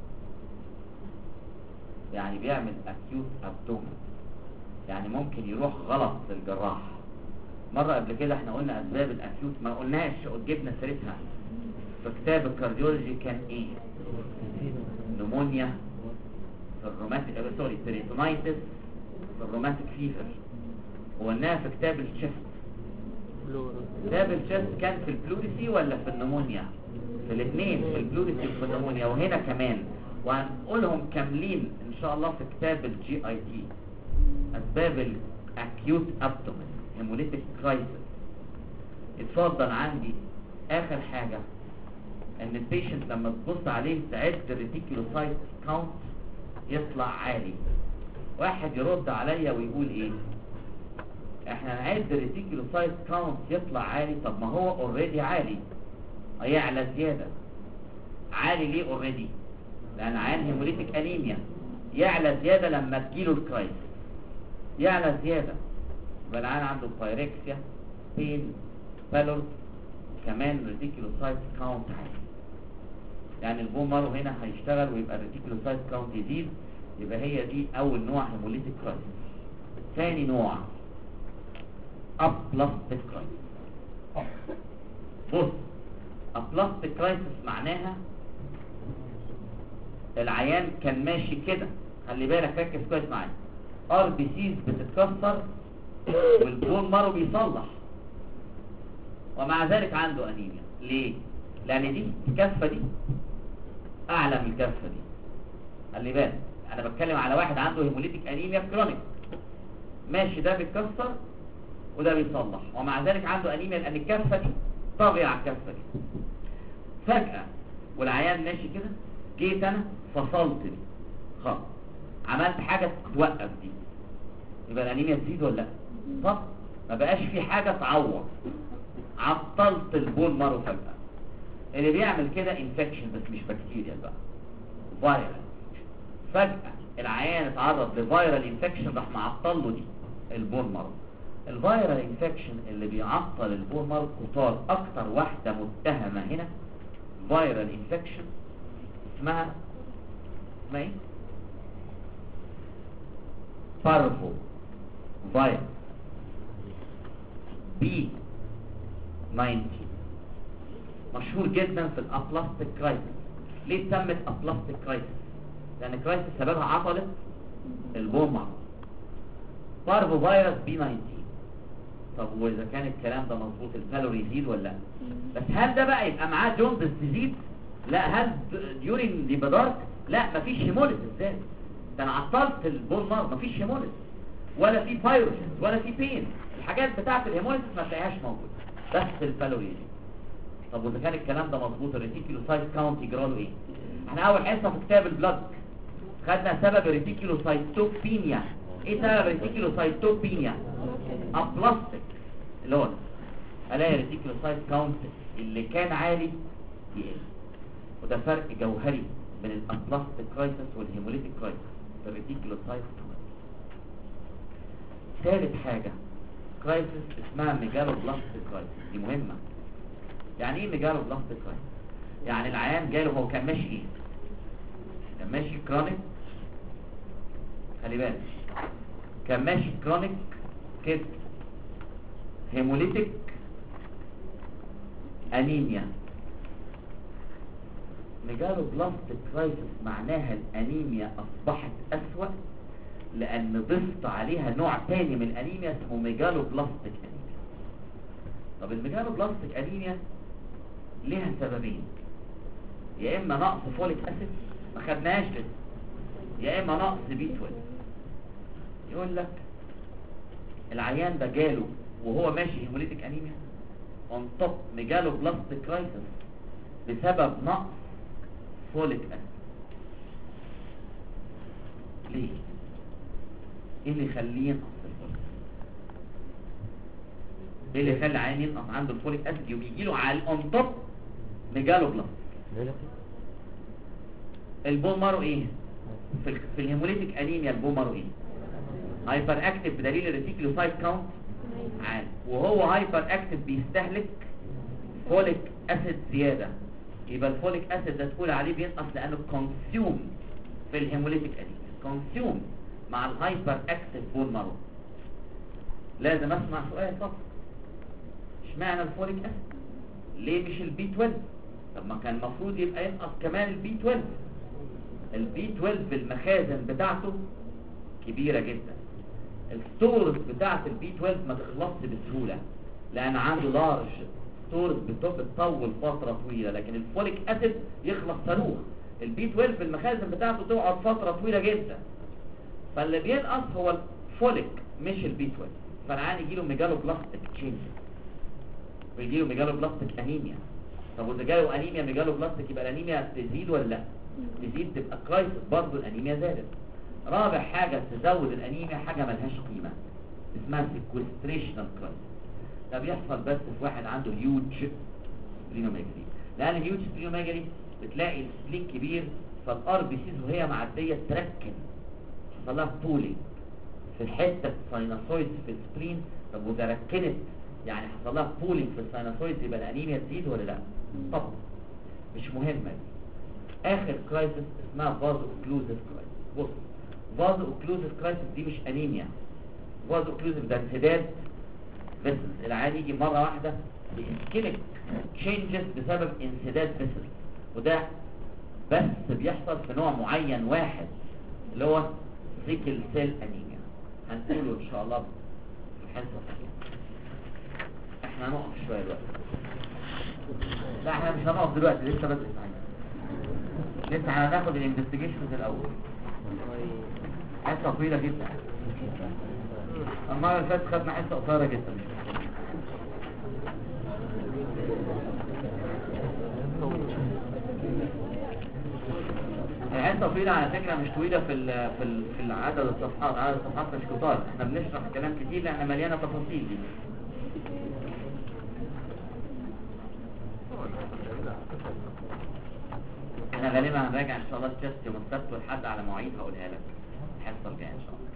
يعني بيعمل اكيوت ابدومين، يعني ممكن يروح غلط للجراح. مرة قبل كده احنا قلنا اسباب الاكيوت، ما قلناش جبنا سيرتها في كتاب الكارديولوجي، كان ايه؟ نمونيا في الروماتيك، بيريتونايتس في الروماتيك فيفر، وقلناها في كتاب الشيست. كتاب الشيست كان في البلوريسي ولا في النمونيا؟ في الاثنين، في البلوريسي وفي النمونيا، وهنا كمان، وهنقولهم كاملين ان شاء الله في كتاب الجي اي تي. اسباب الاكيوت ابدومين هيموليتيك كرايسيس. اتفضل عندي اخر حاجه ان البيشنت لما تبص عليه تعد الريتيكولوسايت كاونت يطلع عالي. واحد يرد عليا ويقول ايه؟ احنا نعد الريتيكولوسايت كاونت يطلع عالي، طب ما هو اوريدي عالي، هيعلى زياده. عالي ليه اوريدي؟ لان عيان هيموليتيك انيميا، يعلى زياده لما تجيله الكرايسيس، يعلى زياده، يبقى العيان عنده بايركسيا، بين، بالورد، كمان ريتيكولوسايت كاونت عالي. يعني البون مارو هنا هيشتغل ويبقى الريتيكولوسايت كاونت يزيد، يبقى هي دي اول نوع هيموليتيك كرايسيس. ثاني نوع ابلاستيك كرايسيس. بص، ابلاستيك كرايسيس معناها العيان كان ماشي كده، خلي بالك ركز كويس معايا، ار بي سيز بتتكسر والبون مارو بيصلح، ومع ذلك عنده انيميا. ليه؟ لان دي الكفه دي اعلى من الكفه دي. خلي بالك انا بتكلم على واحد عنده هيموليتيك انيميا كرونيك، ماشي ده بيتكسر وده بيصلح، ومع ذلك عنده انيميا لان الكفه دي طاغيه على الكفه دي. فجاه والعيان ماشي كده، جيت انا فصلت دي خلاص، عملت حاجه توقف دي، يبقى الانيميا تزيد ولا لا؟ طب ما بقاش في حاجه تعوض، عطلت البون مارو فجاه. اللي بيعمل كده انفكشن بس مش بكتيريا بقى، فايرال. فجاه العيان اتعرض لفايرال انفكشن راح معطل له دي البون مارو. الفايرال انفكشن اللي بيعطل البون مارو كتار، اكتر واحده متهمه هنا فايرال انفكشن اسمها اسمها ايه؟ بارفو فايروس بي 90 مشهور جدا في الابلاستيك كرايسيس. ليه اتسمت ابلاستيك كرايسيس؟ لان كرايسيس سببها عطلت البومة. بارفو فيروس بي 90. طب واذا كان الكلام ده مظبوط الكالوري يزيد ولا لا؟ بس هل ده بقى يبقى معاه جوندس تزيد؟ لا. هل ديورين دي بدارك؟ لا، مفيش هيموليز. ازاي ده؟ انا عطلت البون مار، مفيش هيموليز ولا في بايروجينز ولا في بين. الحاجات بتاعت الهيموليز ما تلاقيهاش موجوده، بس الكالوري يزيد. طب واذا كان الكلام ده مظبوط الريتيكولوسايت كاونت يجرى له ايه؟ احنا اول حصه في كتاب البلاد خدنا سبب الريتيكولوسايتوبينيا. ايه سبب الريتيكولوسايتوبينيا؟ ابلاستيك اللي هو الاقي الريتيكولوسايت كاونت اللي كان عالي يقل. وده فرق جوهري بين الابلاستيك كرايسيس والهيموليتيك كرايسيس في الريتيكولوسايت. ثالث حاجه كرايسيس اسمها ميجالوبلاستيك كرايسيس. دي مهمه. يعني ايه ميجالوبلاستيك كرايسيس؟ يعني العيان جاله هو كان ماشي ايه؟ كان ماشي كرونيك. خلي بالك، كان ماشي كرونيك كده هيموليتيك انيميا. ميجالوبلاستيك كرايسيس معناها الانيميا اصبحت اسوأ لان ضفت عليها نوع تاني من الانيميا اسمه ميجالوبلاستيك انيميا. طب الميجالوبلاستيك انيميا ليها سببين، يا اما نقص فوليك اسيد ما خدناهاش لسه، يا اما نقص بي 12. يقول لك العيان ده جاله وهو ماشي هيموليتيك انيميا اون توب ميجالوبلاستيك كرايسيس بسبب نقص فوليك اسيد. ليه؟ ايه اللي يخليه ينقص الفوليك؟ ايه اللي يخلي العيان ينقص عنده الفوليك اسيد ويجي له على اون توب ميجالوبلاستيك؟ البون مارو ايه؟ في الهيموليتيك انيميا البون مارو ايه؟ هايبر اكتف بدليل الريتيكولوسايت كاونت عالي، وهو هايبر اكتف بيستهلك فوليك اسيد زياده. يبقى الفوليك اسيد ده تقول عليه بينقص لانه كونسيوم في الهيموليتيك انيميا، كونسيوم مع الهايبر اكتف بون مارو. لازم اسمع سؤال طب اشمعنى الفوليك اسيد؟ ليه مش البي 12؟ طب ما كان المفروض يبقى ينقص كمان البي 12. البي 12 المخازن بتاعته كبيرة جدا. الستورز بتاعت البي 12 ما تخلصش بسهولة لان عنده لارج ستورز بتطول فترة طويلة، لكن الفوليك اسيد يخلص صاروخ. البي 12 المخازن بتاعته تقعد فترة طويلة جدا، فاللي بينقص هو الفوليك مش البي 12. فالعيان يجيله ميجالوبلاستيك تشينج ويجيله ميجالوبلاستيك انيميا. طب واذا جاله انيميا ميجالوبلاستيك يبقى الانيميا تزيد ولا لا؟ تزيد، تبقى كرايسيس برضه الانيميا زادت. رابع حاجة تزود الانيميا حاجة ملهاش قيمة اسمها سيكوستريشنال كرايسيس. ده بيحصل بس في واحد عنده هيوج سبلينوميجالي، لان الهيوج سبلينوميجالي بتلاقي السبلين كبير فالار بي سيز وهي معدية تركن، حصل لها بولينج في الحتة السايناسويد في السبلين. طب وده ركنت يعني حصل لها بولينج في السايناسويد يبقى الانيميا تزيد ولا لا؟ طب مش مهمة. اخر كرايسيس اسمها فازو اوكلوزيف كرايسيس. بص، فازو اوكلوزيف كرايسيس دي مش انيميا. فازو اوكلوزيف ده انسداد فيسلز. العيان يجي مرة واحدة بإسكيميك تشينجز بسبب انسداد فيسلز، وده بس بيحصل في نوع معين واحد اللي هو سيكل سيل انيميا. هنقوله ان شاء الله في الحصة الثانية. احنا هنقف شوية دلوقتي. لا احنا مش هنقف دلوقتي لسه، بس لسه هناخد الانفستيجيشنز الاول. حصة طويلة جدا. المرة اللي فاتت خدنا حصة قصيرة جدا. الحصة طويلة على فكرة، مش طويلة في العدد الصفحات. عدد الصفحات مش كتار، احنا بنشرح كلام كتير لأنها مليانة تفاصيل دي. احنا غالبا هنراجع ان شاء الله التست يوم السبت والحد على مواعيد هقولها لك الحصه الجايه ان شاء الله.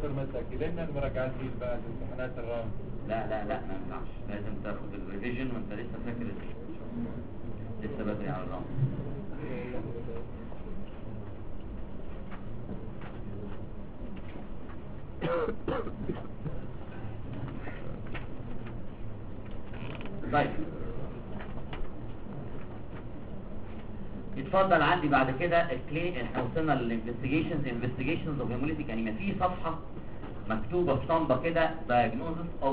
دكتور مساكي لنا المراجعات دي بعد امتحانات الرام. لا ما ينفعش، لازم تاخد الريفيجن وانت لسه فاكر لسه بدري على الرام. طيب اتفضل عندي بعد كده الكلينيك. احنا وصلنا للانفستيجيشنز اوف هيموليتيك انيميا. في صفحه مكتوبه في طنبه كده diagnosis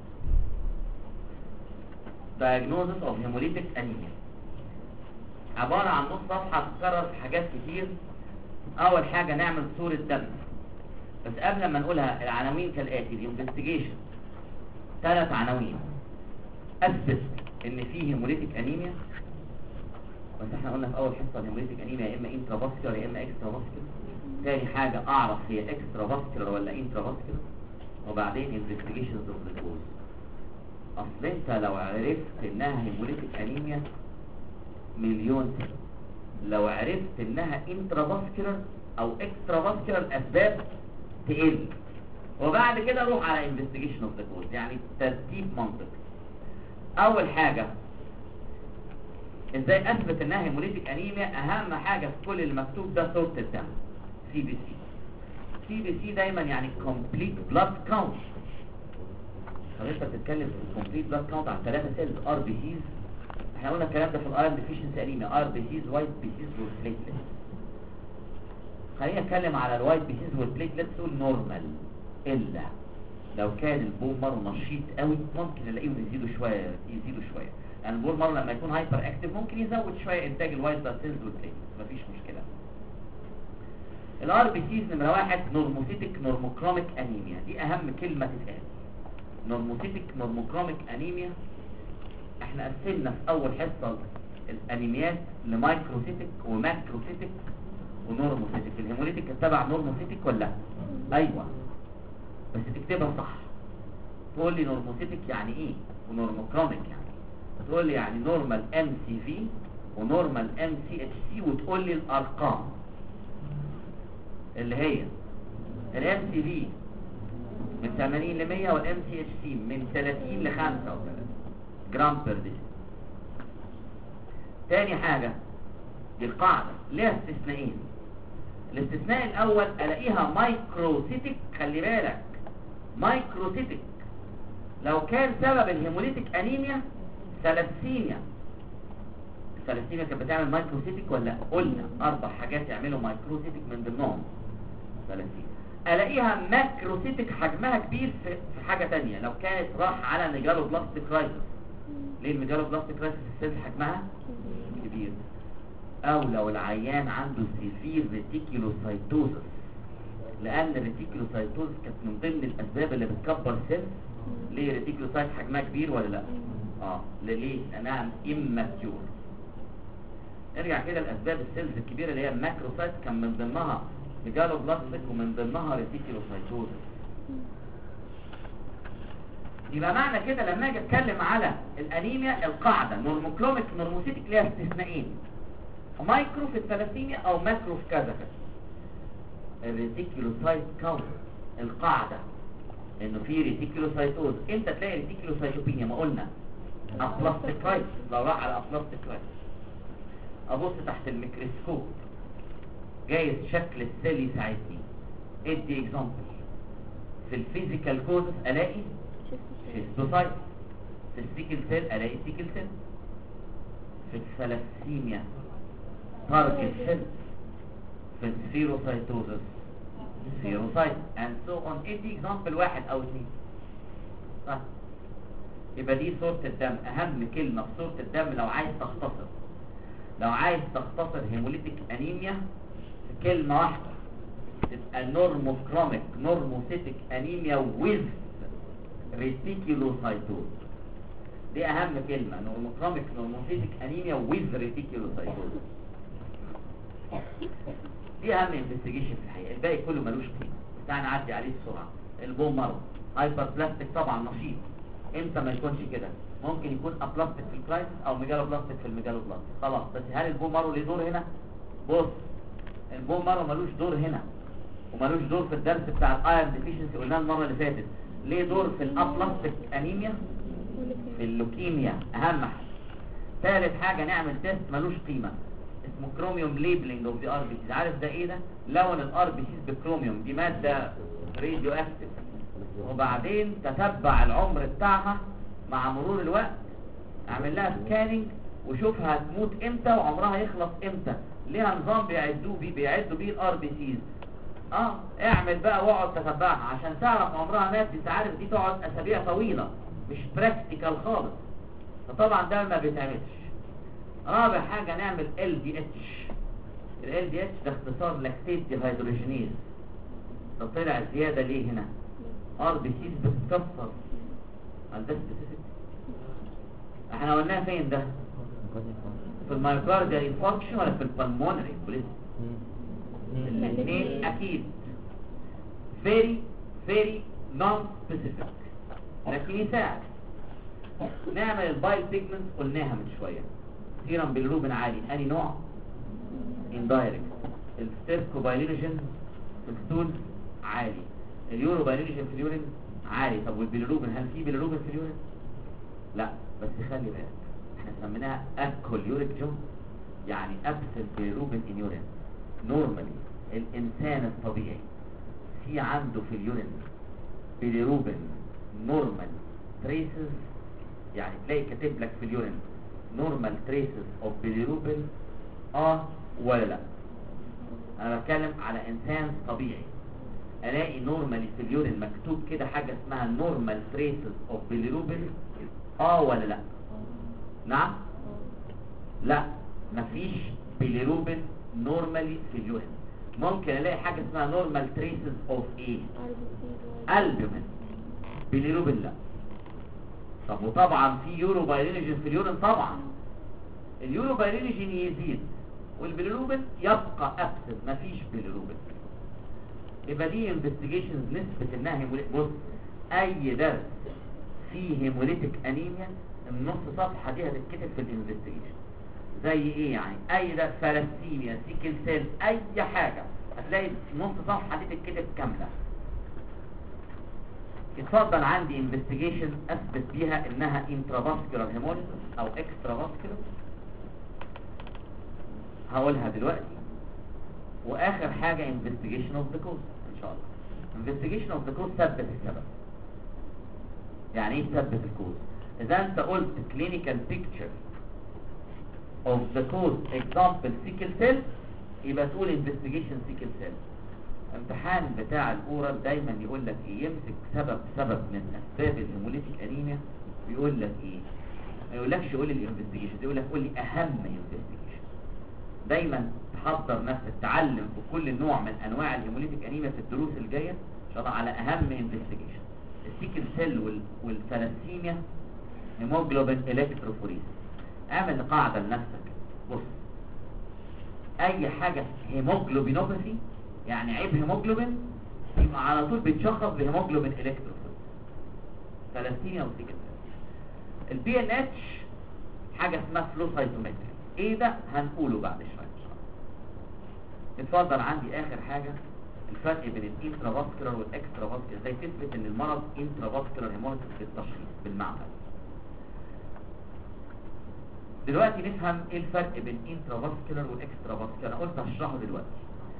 of hemolytic anemia، عباره عن نص صفحه تتكرر في حاجات كتير. اول حاجه نعمل صوره دم، بس قبل ما نقولها العناوين كالاتي: الانفستيجيشن 3 عناوين: اثبت ان في هيموليتيك انيميا، بس احنا قلنا في اول حصه الهيموليتيك انيميا يا اما انترافاسكولار يا اما اكسترا فاسكولار. تاني حاجه اعرف هي اكسترا فاسكولار ولا انترا فاسكولار، وبعدين انفستيجيشنز اوف ذا كوز. اصل انت لو عرفت انها هيموليتيك انيميا مليون سنه، لو عرفت انها انترا فاسكولار او اكسترا فاسكولار الاسباب تقل، وبعد كده روح على انفستيجيشن اوف ذا كوز. يعني ترتيب منطقي. اول حاجه ازاي اثبت انها هيموليتيك انيميا؟ اهم حاجه في كل المكتوب ده صوره الدم CBC دايما يعني كومبليت بلاد كاونت. طب انت بتتكلم في الكومبليت بلاد كاونت عن 3 سيلز RBCs. احنا قلنا الكلام ده في الايرون ديفيشنسي انيميا، RBCs وايت بيسيز والبليتلتس. خلينا نتكلم على الوايت بيسيز والبليتلتس. تقول نورمال، الا لو كان البون مارو نشيط قوي ممكن نلاقيهم يزيدوا شويه يعني البون مارو لما يكون هايبر اكتيف ممكن يزود شويه انتاج الوايت بلاد سيلز والبليتلتس، مفيش مشكله. الار بي سيز نمره 1 نورموسيتك نورموكروميك انيميا، دي اهم كلمه تتقال. نورموسيتك نورموكروميك انيميا احنا قسمنا في اول حصه الانيميات لمايكروسيتك وماكروسيتك ونورموسيتك. الهيموليتيك تبع نورموسيتك ولا لا؟ ايوه، بس تكتبها صح. تقول لي نورموسيتك يعني ايه ونورموكروميك يعني ايه. تقول لي يعني نورمال MCV ونورمال MCHC، وتقول لي الارقام اللي هي الMCV من 80 ل 100 والMCHC من 30 ل 35 جرام بير دي. تاني حاجة دي القاعدة ليها استثنائين. الاستثناء الاول الاقيها مايكروسيتك، خلي بالك مايكروسيتك لو كان سبب الهيموليتيك انيميا ثلاسيميا. الثلاسيميا كانت بتعمل مايكروسيتك ولا؟ قلنا 4 حاجات يعملوا مايكروسيتك من ضمنهم ثلاسيميا. الاقيها ماكروسيتك حجمها كبير في حاجة تانية لو كانت راح على ميجالو بلاستيك رايتس. ليه الميجالو بلاستيك رايتس السيلز حجمها كبير؟ او لو العيان عنده سيفير ريتيكولوسايتوزس، لان الريتيكولوسايتوزس كانت من ضمن الاسباب اللي بتكبر سيلز. ليه الريتيكولوسايت حجمها كبير ولا لا؟ ليه؟ لانها اماتيور. نرجع كده لاسباب السيلز الكبيره اللي هي الماكروسايت، كان من ضمنها ميجالو بلاستيك ومن ضمنها ريتيكولوسايتوزس. يبقى معنى كده لما اجي اتكلم على الانيميا القاعده نورموكروميك نورموسيتك ليها استثنائين: مايكرو في الثلاسيميا او ماكرو في كذا كذا. الريتيكولوسايت كاونت القاعده انه في ريتيكولوسايتوز. امتى تلاقي ريتيكولوسايتوبينيا؟ ما قلنا ابلاستيك رايت. لو راح على ابلاستيك رايت ابص تحت الميكروسكوب جايز شكل السيل يساعدني. ادي اكزامبل في الفيزيكال كوزز الاقي هيستوسايت، في السيكل سيل الاقي سيكل سيل، في الثلاسيميا تارجت سيل، في السفيروسايتوزس سفيروسايت and so on. ادي اكزامبل 1 أو 2. صح؟ يبقى دي صورة الدم. اهم كلمة في صورة الدم لو عايز تختصر هيموليتيك انيميا في كلمة واحدة تبقى نورموكروميك نورموسيتك انيميا ويز ريتيكولوسايتوز. دي اهم كلمة، نورموكروميك نورموسيتك انيميا ويز ريتيكولوسايتوز. دي اهم انفستيجيشن في الحقيقة، الباقي كله ملوش قيمة، بس تعالى نعدي عليه بسرعة. البون مارو هايبر بلاستيك طبعا نشيط. امتى ما يكونش كده؟ ممكن يكون ابلاستيك في الكرايسس او ميجالو بلاستيك في الميجالو بلاستيك. خلاص، بس هل البون مارو ليه دور هنا؟ بص، البون مارو ملوش دور هنا، ومالوش دور في الدرس بتاع الايرون ديفيشنسي قلناه المره اللي فاتت. ليه دور في الابلاستيك انيميا، في اللوكيميا، اهم حاجه. ثالث حاجه نعمل تيست مالوش قيمه اسمه كروميوم ليبلينج اوف ذا ار بي سيز. عارف ده ايه ده؟ لون الار بي سيز بالكروميوم، دي ماده راديو اكتف، وبعدين تتبع العمر بتاعها مع مرور الوقت، اعمل لها سكاننج وشوفها هتموت امتى وعمرها يخلص امتى. ليها نظام بيعدوا بيه الار بي سيز. اعمل بقى واقعد تتبعها عشان تعرف عمرها مات. انت عارف دي تقعد اسابيع طويله، مش براكتيكال خالص، فطبعا ده ما بيتعملش. رابع حاجه نعمل ال دي اتش. ال دي اتش ده اختصار لاكتيت ديهيدروجينيز. ده طلع زياده ليه هنا؟ ار بي سيز بتتكسر. ده سبيسيفيك. احنا قلناها فين ده؟ في المايوكارديال انفاركشن ولا في البلمونري امبوليزم؟ الاثنين اكيد very very non specific، لكن يساعد. نعمل البايل بيجمنت قلناها من شويه. سيرم بالروبين عالي، انهي نوع؟ اندايركت. الستيركوبايلينوجين في الستول عالي، اليوروبايلينوجين في اليورين عالي. طب والبيلروبين، هل في بيلروبين في اليورين؟ لا، بس خلي بالك احنا سميناها اكوليوريك جون، يعني ابسنت بيلروبين ان يورين. نورمالي الانسان الطبيعي في عنده في اليورين بيلروبين نورمال تريسز، يعني تلاقي كاتب لك في اليورين نورمال تريسز اوف بيلروبين ولا لا؟ انا بتكلم على انسان طبيعي، الاقي نورمالي في اليورين مكتوب كده حاجه اسمها نورمال تريسز اوف بيلروبين ولا لا؟ نعم؟ لا، مفيش بيلروبين نورمالي في اليورين. ممكن الاقي حاجه اسمها نورمال تريسز اوف ايه؟ البومين. بيلروبين لا. طب وطبعا في يوروبايلينوجين في اليورين طبعا. اليوروبايلينوجين يزيد والبيلروبين يبقى ابسط، مفيش بيلروبين. يبقى دي انفستيجيشنز نسبه انها هيموليتيك. بص، اي درس فيه هيموليتيك انيميا النص صفحه دي هتتكتب في الانفستيجيشن. زي ايه يعني؟ اي ده ثلاسيميا، سيكل سيل، اي حاجه هتلاقي نص صفحه دي تتكتب كامله. اتفضل عندي انفستيجيشن اثبت بيها انها انترافاسكولار هيموليسيس او اكسترافاسكولار، هقولها دلوقتي. واخر حاجه انفستيجيشن اوف ذا كوز ان شاء الله. انفستيجيشن اوف ذا كوز ثبت السبب. يعني ايه ثبت الكوز؟ اذا انت قلت كلينيكال بيكتشر of the cause example sickle cell يبقى تقول investigation sickle cell. امتحان بتاع الاورال دايما يقول لك ايه؟ يمسك سبب من اسباب الهيموليتيك انيميا ويقول لك ايه؟ ما يقولكش قول لي الانفستيجيشن، يقول لك قول لي اهم انفستيجيشن. دايما تحضر نفسك تعلم في كل نوع من انواع الهيموليتيك انيميا في الدروس الجايه ان شاء الله على اهم انفستيجيشن. السيكل سيل والثلاسيميا هيموجلوبين الكتروفوريس. اعمل قاعده لنفسك. بص، اي حاجه هيموجلوبينوباثي يعني عيب هيموجلوبين يبقى على طول بيتشخص بهيموجلوبين الكتروفوريس. ثلاسيميا وسيكل سيل. البي ان اتش حاجه اسمها فلو سايتومتري. ايه ده؟ هنقوله بعد شويه ان شاء الله. اتفضل عندي اخر حاجه الفرق بين الانترافاسكولار والاكسترافاسكولار. ازاي تثبت ان المرض انترافاسكولار هيموليسيس بالتشخيص بالمعمل. دلوقتي نفهم ايه الفرق بين انترافاسكولار والاكسترافاسكولار. انا قلت هشرحه دلوقتي.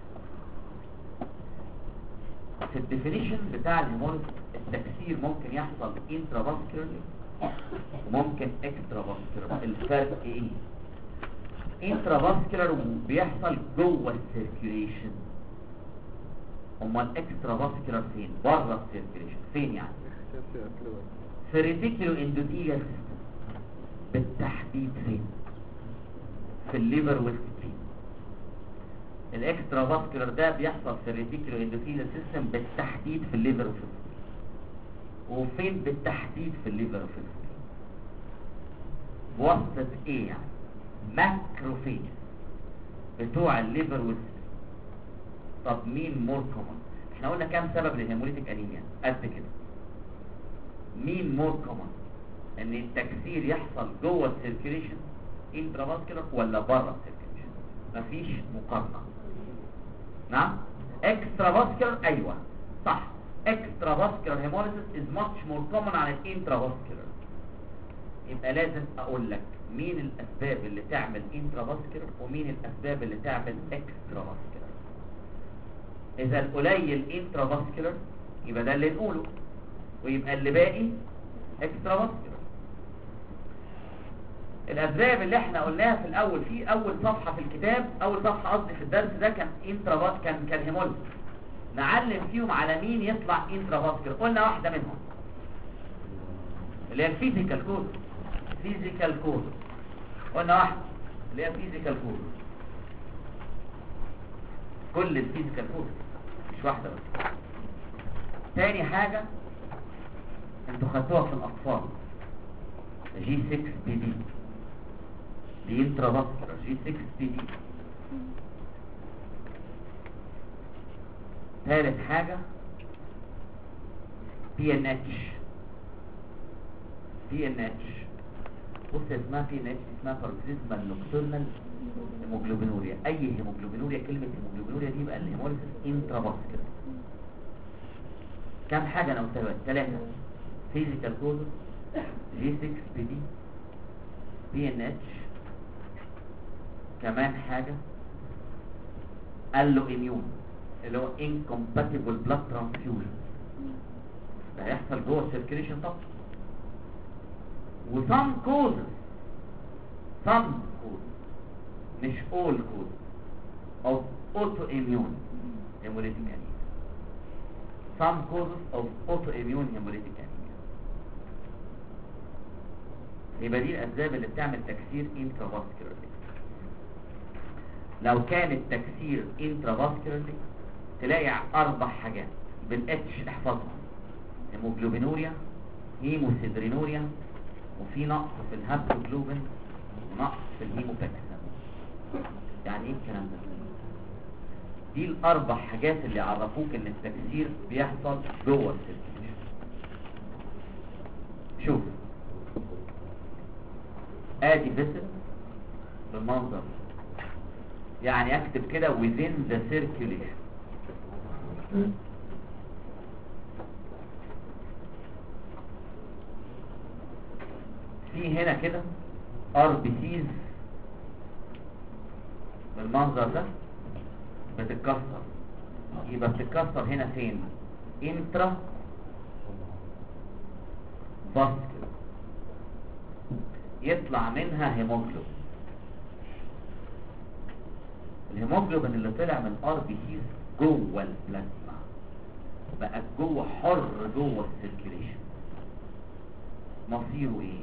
في الديفينيشن بتاع الهيموليسيس التكسير ممكن يحصل انترافاسكولار وممكن اكسترافاسكولار. الفرق ايه؟ انترافاسكولار بيحصل جوه السيركيوليشن، امال اكسترافاسكولار فين؟ بره السيركيوليشن. فين يعني؟ في الريتيكولو اندوثيليال سيستم. بالتحديد فين؟ في الليفر والسبلين. الاكسترافاسكولار ده بيحصل في الريتيكولو اندوثيليال سيستم بالتحديد في الليفر وفي السبلين. وفين بالتحديد في الليفر وفي السبلين؟ بواسطة ايه يعني؟ ماكروفيج بتوع الليفر والسبلين. طب مين مور كومن؟ احنا قلنا كام سبب للهيموليتيك انيميا قد كده. مين مور كومن؟ ان التكسير يحصل جوه السيركيليشن انترافاسكولار ولا بره السيركيليشن؟ مفيش مقارنه. نعم؟ اكسترا فاسكولار ايوه صح، اكسترا فاسكولار هيموليسيس از ماتش مور كومن عن الانترا فاسكولار. يبقى لازم اقول لك مين الاسباب اللي تعمل انترا فاسكولار ومين الاسباب اللي تعمل اكسترا فاسكولار. اذا القليل انترا فاسكولار يبقى ده اللي نقوله، ويبقى اللي باقي اكسترا فاسكولار. الاسباب اللي احنا قلناها في الاول في اول صفحه في الكتاب، اول صفحه قصدي في الدرس ده، كان انترا كان هيموليسيس. نعلم فيهم على مين يطلع انترا فاسكولار. قلنا واحده منهم اللي هي الفيزيكال كوز. فيزيكال كوز قلنا واحده اللي هي فيزيكال كوز، كل الفيزيكال كوز مش واحده بس. تاني حاجه انتوا خدتوها في الاطفال، جي 6 بي دي، دي انترا فاسكولار جي 6 بي دي. ثالث حاجه بي ان اتش. بي ان اتش بص اسمها بي ان اتش، اسمها باركسيزمال نوكتورنال هيموجلوبينوريا. اي هيموجلوبينوريا، كلمه هيموجلوبينوريا دي بقى الهيموليسيس انترا فاسكولار. كم حاجه انا قلتها؟ 3. فيزيكال كوز، جي 6 بي دي، بي ان اتش، كمان حاجه الو اميون اللي هو انكومباتيبل بلاد ترانسفيوجن. ده هيحصل جوه السيركيليشن طبعا. وسام كوزز، سام كوز مش all cause of autoimmune hemolytic anemia. Some causes of autoimmune hemolytic anemia. يبقى دي الأسباب اللي بتعمل تكسير intravascularly. لو كان التكسير intravascularly تلاقي 4 حاجات بالاتش احفظهم: هيموجلوبينوريا، هيموسيدرينوريا، وفي نقص في الهابتوجلوبين، ونقص في الهيموباكسين. يعني ايه الكلام ده؟ دي ال4 حاجات اللي يعرفوك ان التكسير بيحصل جوه السيركيليشن. شوف ادي فيسل بالمنظر، يعني اكتب كده within the circulation. في هنا كده RBCs بالمنظر ده بتتكسر. يبقى بتتكسر هنا فين؟ انترا فاسكولار، يطلع منها هيموجلوبين. الهيموجلوبين اللي طلع من RBCs جوه البلازما بقى جوه، حر جوه السيركيليشن. مصيره ايه؟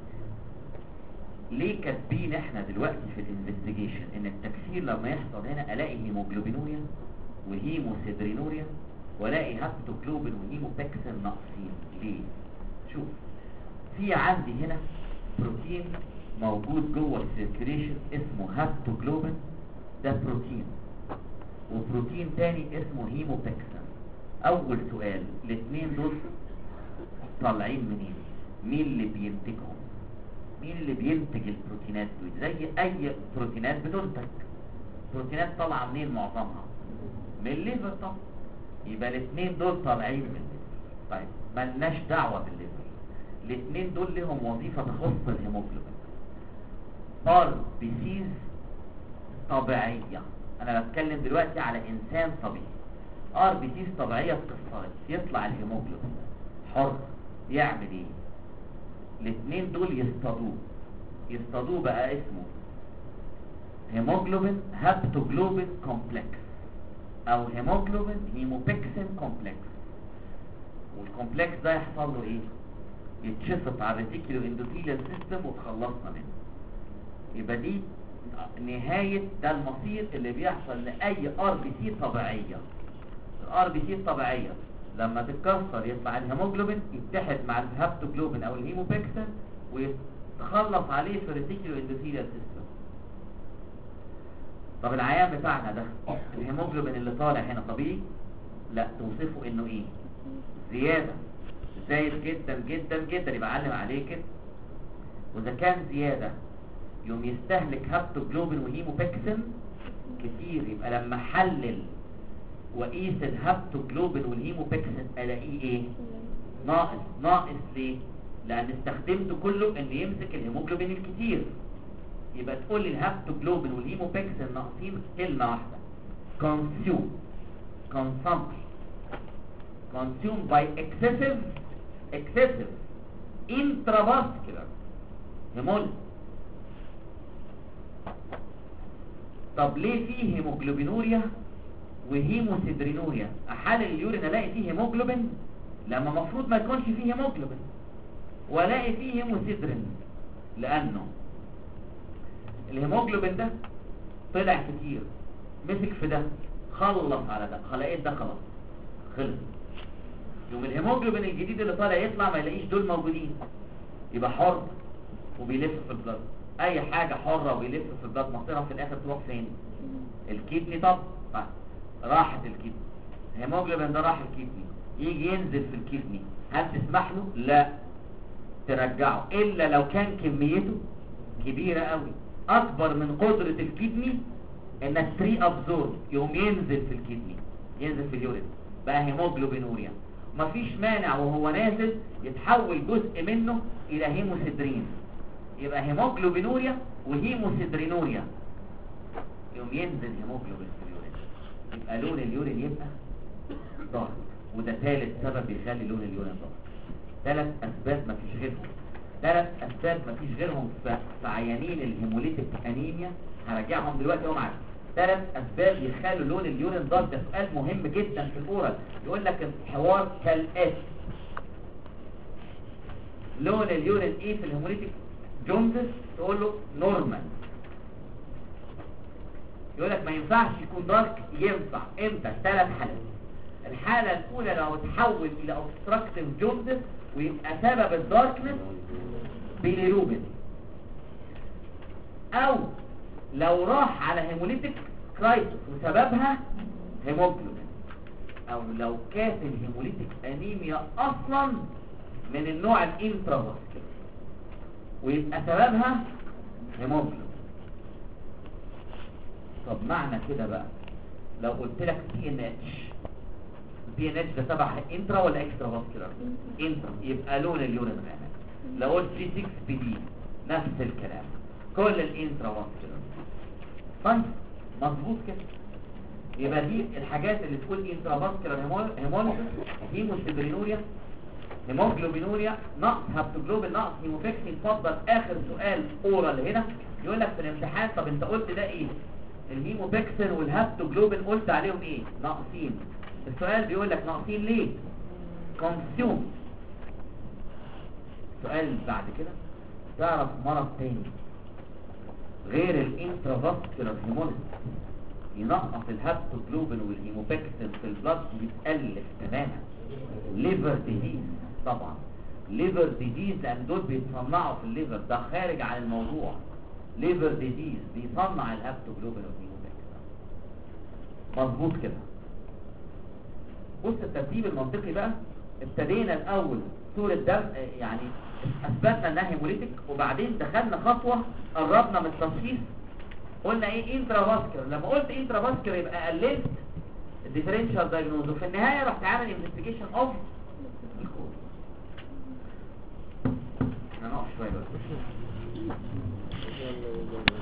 ليه كاتبين احنا دلوقتي في الانفستيجيشن ان التكسير لما يحصل هنا الاقي هيموجلوبينوريا وهيموسيدرينوريا والاقي هابتوجلوبين وهيموباكسين ناقصين؟ ليه؟ شوف، في عندي هنا بروتين موجود جوه السيركيليشن اسمه هابتوجلوبين، ده بروتين، وبروتين تاني اسمه هيموباكسين. اول سؤال، الاثنين دول طالعين منين؟ مين اللي بينتجهم؟ مين اللي بينتج البروتينات دول؟ زي اي بروتينات بتنتج، بروتينات طالعه منين معظمها؟ من الليفر طبعا. يبقى الاثنين دول طالعين من الليفر. طيب مالناش دعوه بالليفر، الاثنين دول لهم وظيفه تخص الهيموجلوبين. RBCs طبيعيه، انا بتكلم دلوقتي على انسان طبيعي. RBCs طبيعيه اتكسرت، يطلع الهيموجلوبين حر. يعمل ايه؟ الاثنين دول يصطادوه بقى اسمه هيموجلوبين هابتوجلوبين كومبلكس او هيموجلوبين هيموباكسين كومبلكس. والكومبلكس ده يحصل له ايه؟ يتشفط على الريتيكولو اندوثيليال سيستم وتخلصنا منه. يبقى دي نهاية ده المصير اللي بيحصل لأي RBC طبيعية. الRBC الطبيعية لما تتكسر يطلع الهيموجلوبين يتحد مع الهابتوجلوبين او الهيموباكسين ويتخلص عليه في الريتيكولو اندوثيليال سيستم. طب العيان بتاعنا ده الهيموجلوبين اللي طالع هنا طبيعي؟ لا، توصفه انه ايه؟ زيادة، زايد جدا جدا جدا، يبقى علم عليه كده. واذا كان زيادة يوم يستهلك هابتوجلوبين وهيموباكسين كتير، يبقى لما حلل واقيس الهابتوجلوبين والهيموبيكسين الاقيه ايه؟ ناقص ليه؟ لان استخدمته كله ان يمسك الهيموجلوبين الكتير. يبقى تقول لي الهابتوجلوبين والهيموبيكسين ناقصين كلمه واحده، consumed by excessive intravascular hemolysis. طب ليه فيه هيموجلوبينوريا وهيموسيدرينوريا؟ احلل اليورين الاقي فيه هيموجلوبين لما المفروض ما يكونش فيه هيموجلوبين، والاقي فيه هيموسيدرين لانه الهيموجلوبين ده طلع كتير، مسك في ده، خلص على ده، لقيت ده خلاص خلص. يوم الهيموجلوبين الجديد اللي طالع يطلع ما يلاقيش دول موجودين، يبقى حر وبيلف في البلد. اي حاجة حرة وبيلف في البلد مصيرها في الاخر تروح فين؟ الكدني. طب راحت الكدني، الهيموجلوبين ده راح الكدني، يجي ينزل في الكدني، هل تسمح له؟ لا، ترجعه الا لو كان كميته كبيرة قوي اكبر من قدرة الكدني انك تري ابزورب، يقوم ينزل في الكدني، ينزل في اليورين، بقى هيموجلوبينوريا. مفيش مانع وهو نازل يتحول جزء منه الى هيموسيدرين، يبقى هيموجلوبينوريا وهيموسيدرينوريا، يقوم ينزل هيموجلوبين في اليورين، يبقى لون اليورين يبقى ضغط. وده ثالث سبب يخلي لون اليورين ضغط. 3 اسباب مفيش غيرهم في عيانين الهيموليتيك انيميا، هرجعهم دلوقتي اهو معاك. 3 اسباب يخلوا لون اليورين ضغط. ده سؤال مهم جدا في الاورال، يقول لك الحوار كالاتي: لون اليورين ايه في الهيموليتيك جوندس؟ تقول له نورمال. يقول لك ما ينفعش يكون دارك، ينفع. امتى؟ 3 حالات. الحالة الاولى لو تحول الى اوبستراكتيف جوندس ويبقى سبب الداركنس بيليروبين، او لو راح على هيموليتيك كرايسيس وسببها هيموجلوبين، او لو كانت الهيموليتيك انيميا اصلا من النوع الانترافاسكولار ويبقى سببها هيموجلوبين. طب معنى كده بقى لو قلت لك بي ان اتش ده تبع انترا ولا اكسترا فاسكولار؟ انترا، يبقى لون اليورين غامق. لو قلت 6 بي دي نفس الكلام، كل الانترا فاسكولار. طيب مظبوط كده. يبقى دي الحاجات اللي تقول انترا فاسكولار هيموليسيس، هيموسيدرينوريا، هيموجلوبينوريا، نقص هابتوجلوبين، نقص هيموفيكسين. اتفضل اخر سؤال اورال هنا، يقول لك في الامتحان طب انت قلت ده ايه؟ الهيموبيكسين والهابتوجلوبين قلت عليهم ايه؟ ناقصين. السؤال بيقول لك ناقصين ليه؟ كونسيوم. السؤال بعد كده، تعرف مرض تاني غير الانترافاسكولار هيموليسيس ينقص الهابتوجلوبين والهيموبيكسين في البلاد ويتألف تماما؟ ليفر ديزيز. طبعا ليفر ديزيز لان دول بيتصنعوا في الليفر، ده خارج عن الموضوع. ليفر ديزيز بيصنع الهابتوجلوبين والهيموبيكسين. مظبوط كده. بص الترتيب المنطقي بقى، ابتدينا الاول صورة دم، يعني اثبتنا انها هيموليتيك، وبعدين دخلنا خطوة قربنا من التشخيص، قلنا ايه؟ انترافاسكولار. لما قلت انترافاسكولار يبقى قللت الديفرنشال دايجنوز، وفي النهاية رحت عامل انفستيجيشن اوف الكود. انا نقف شوية بقى.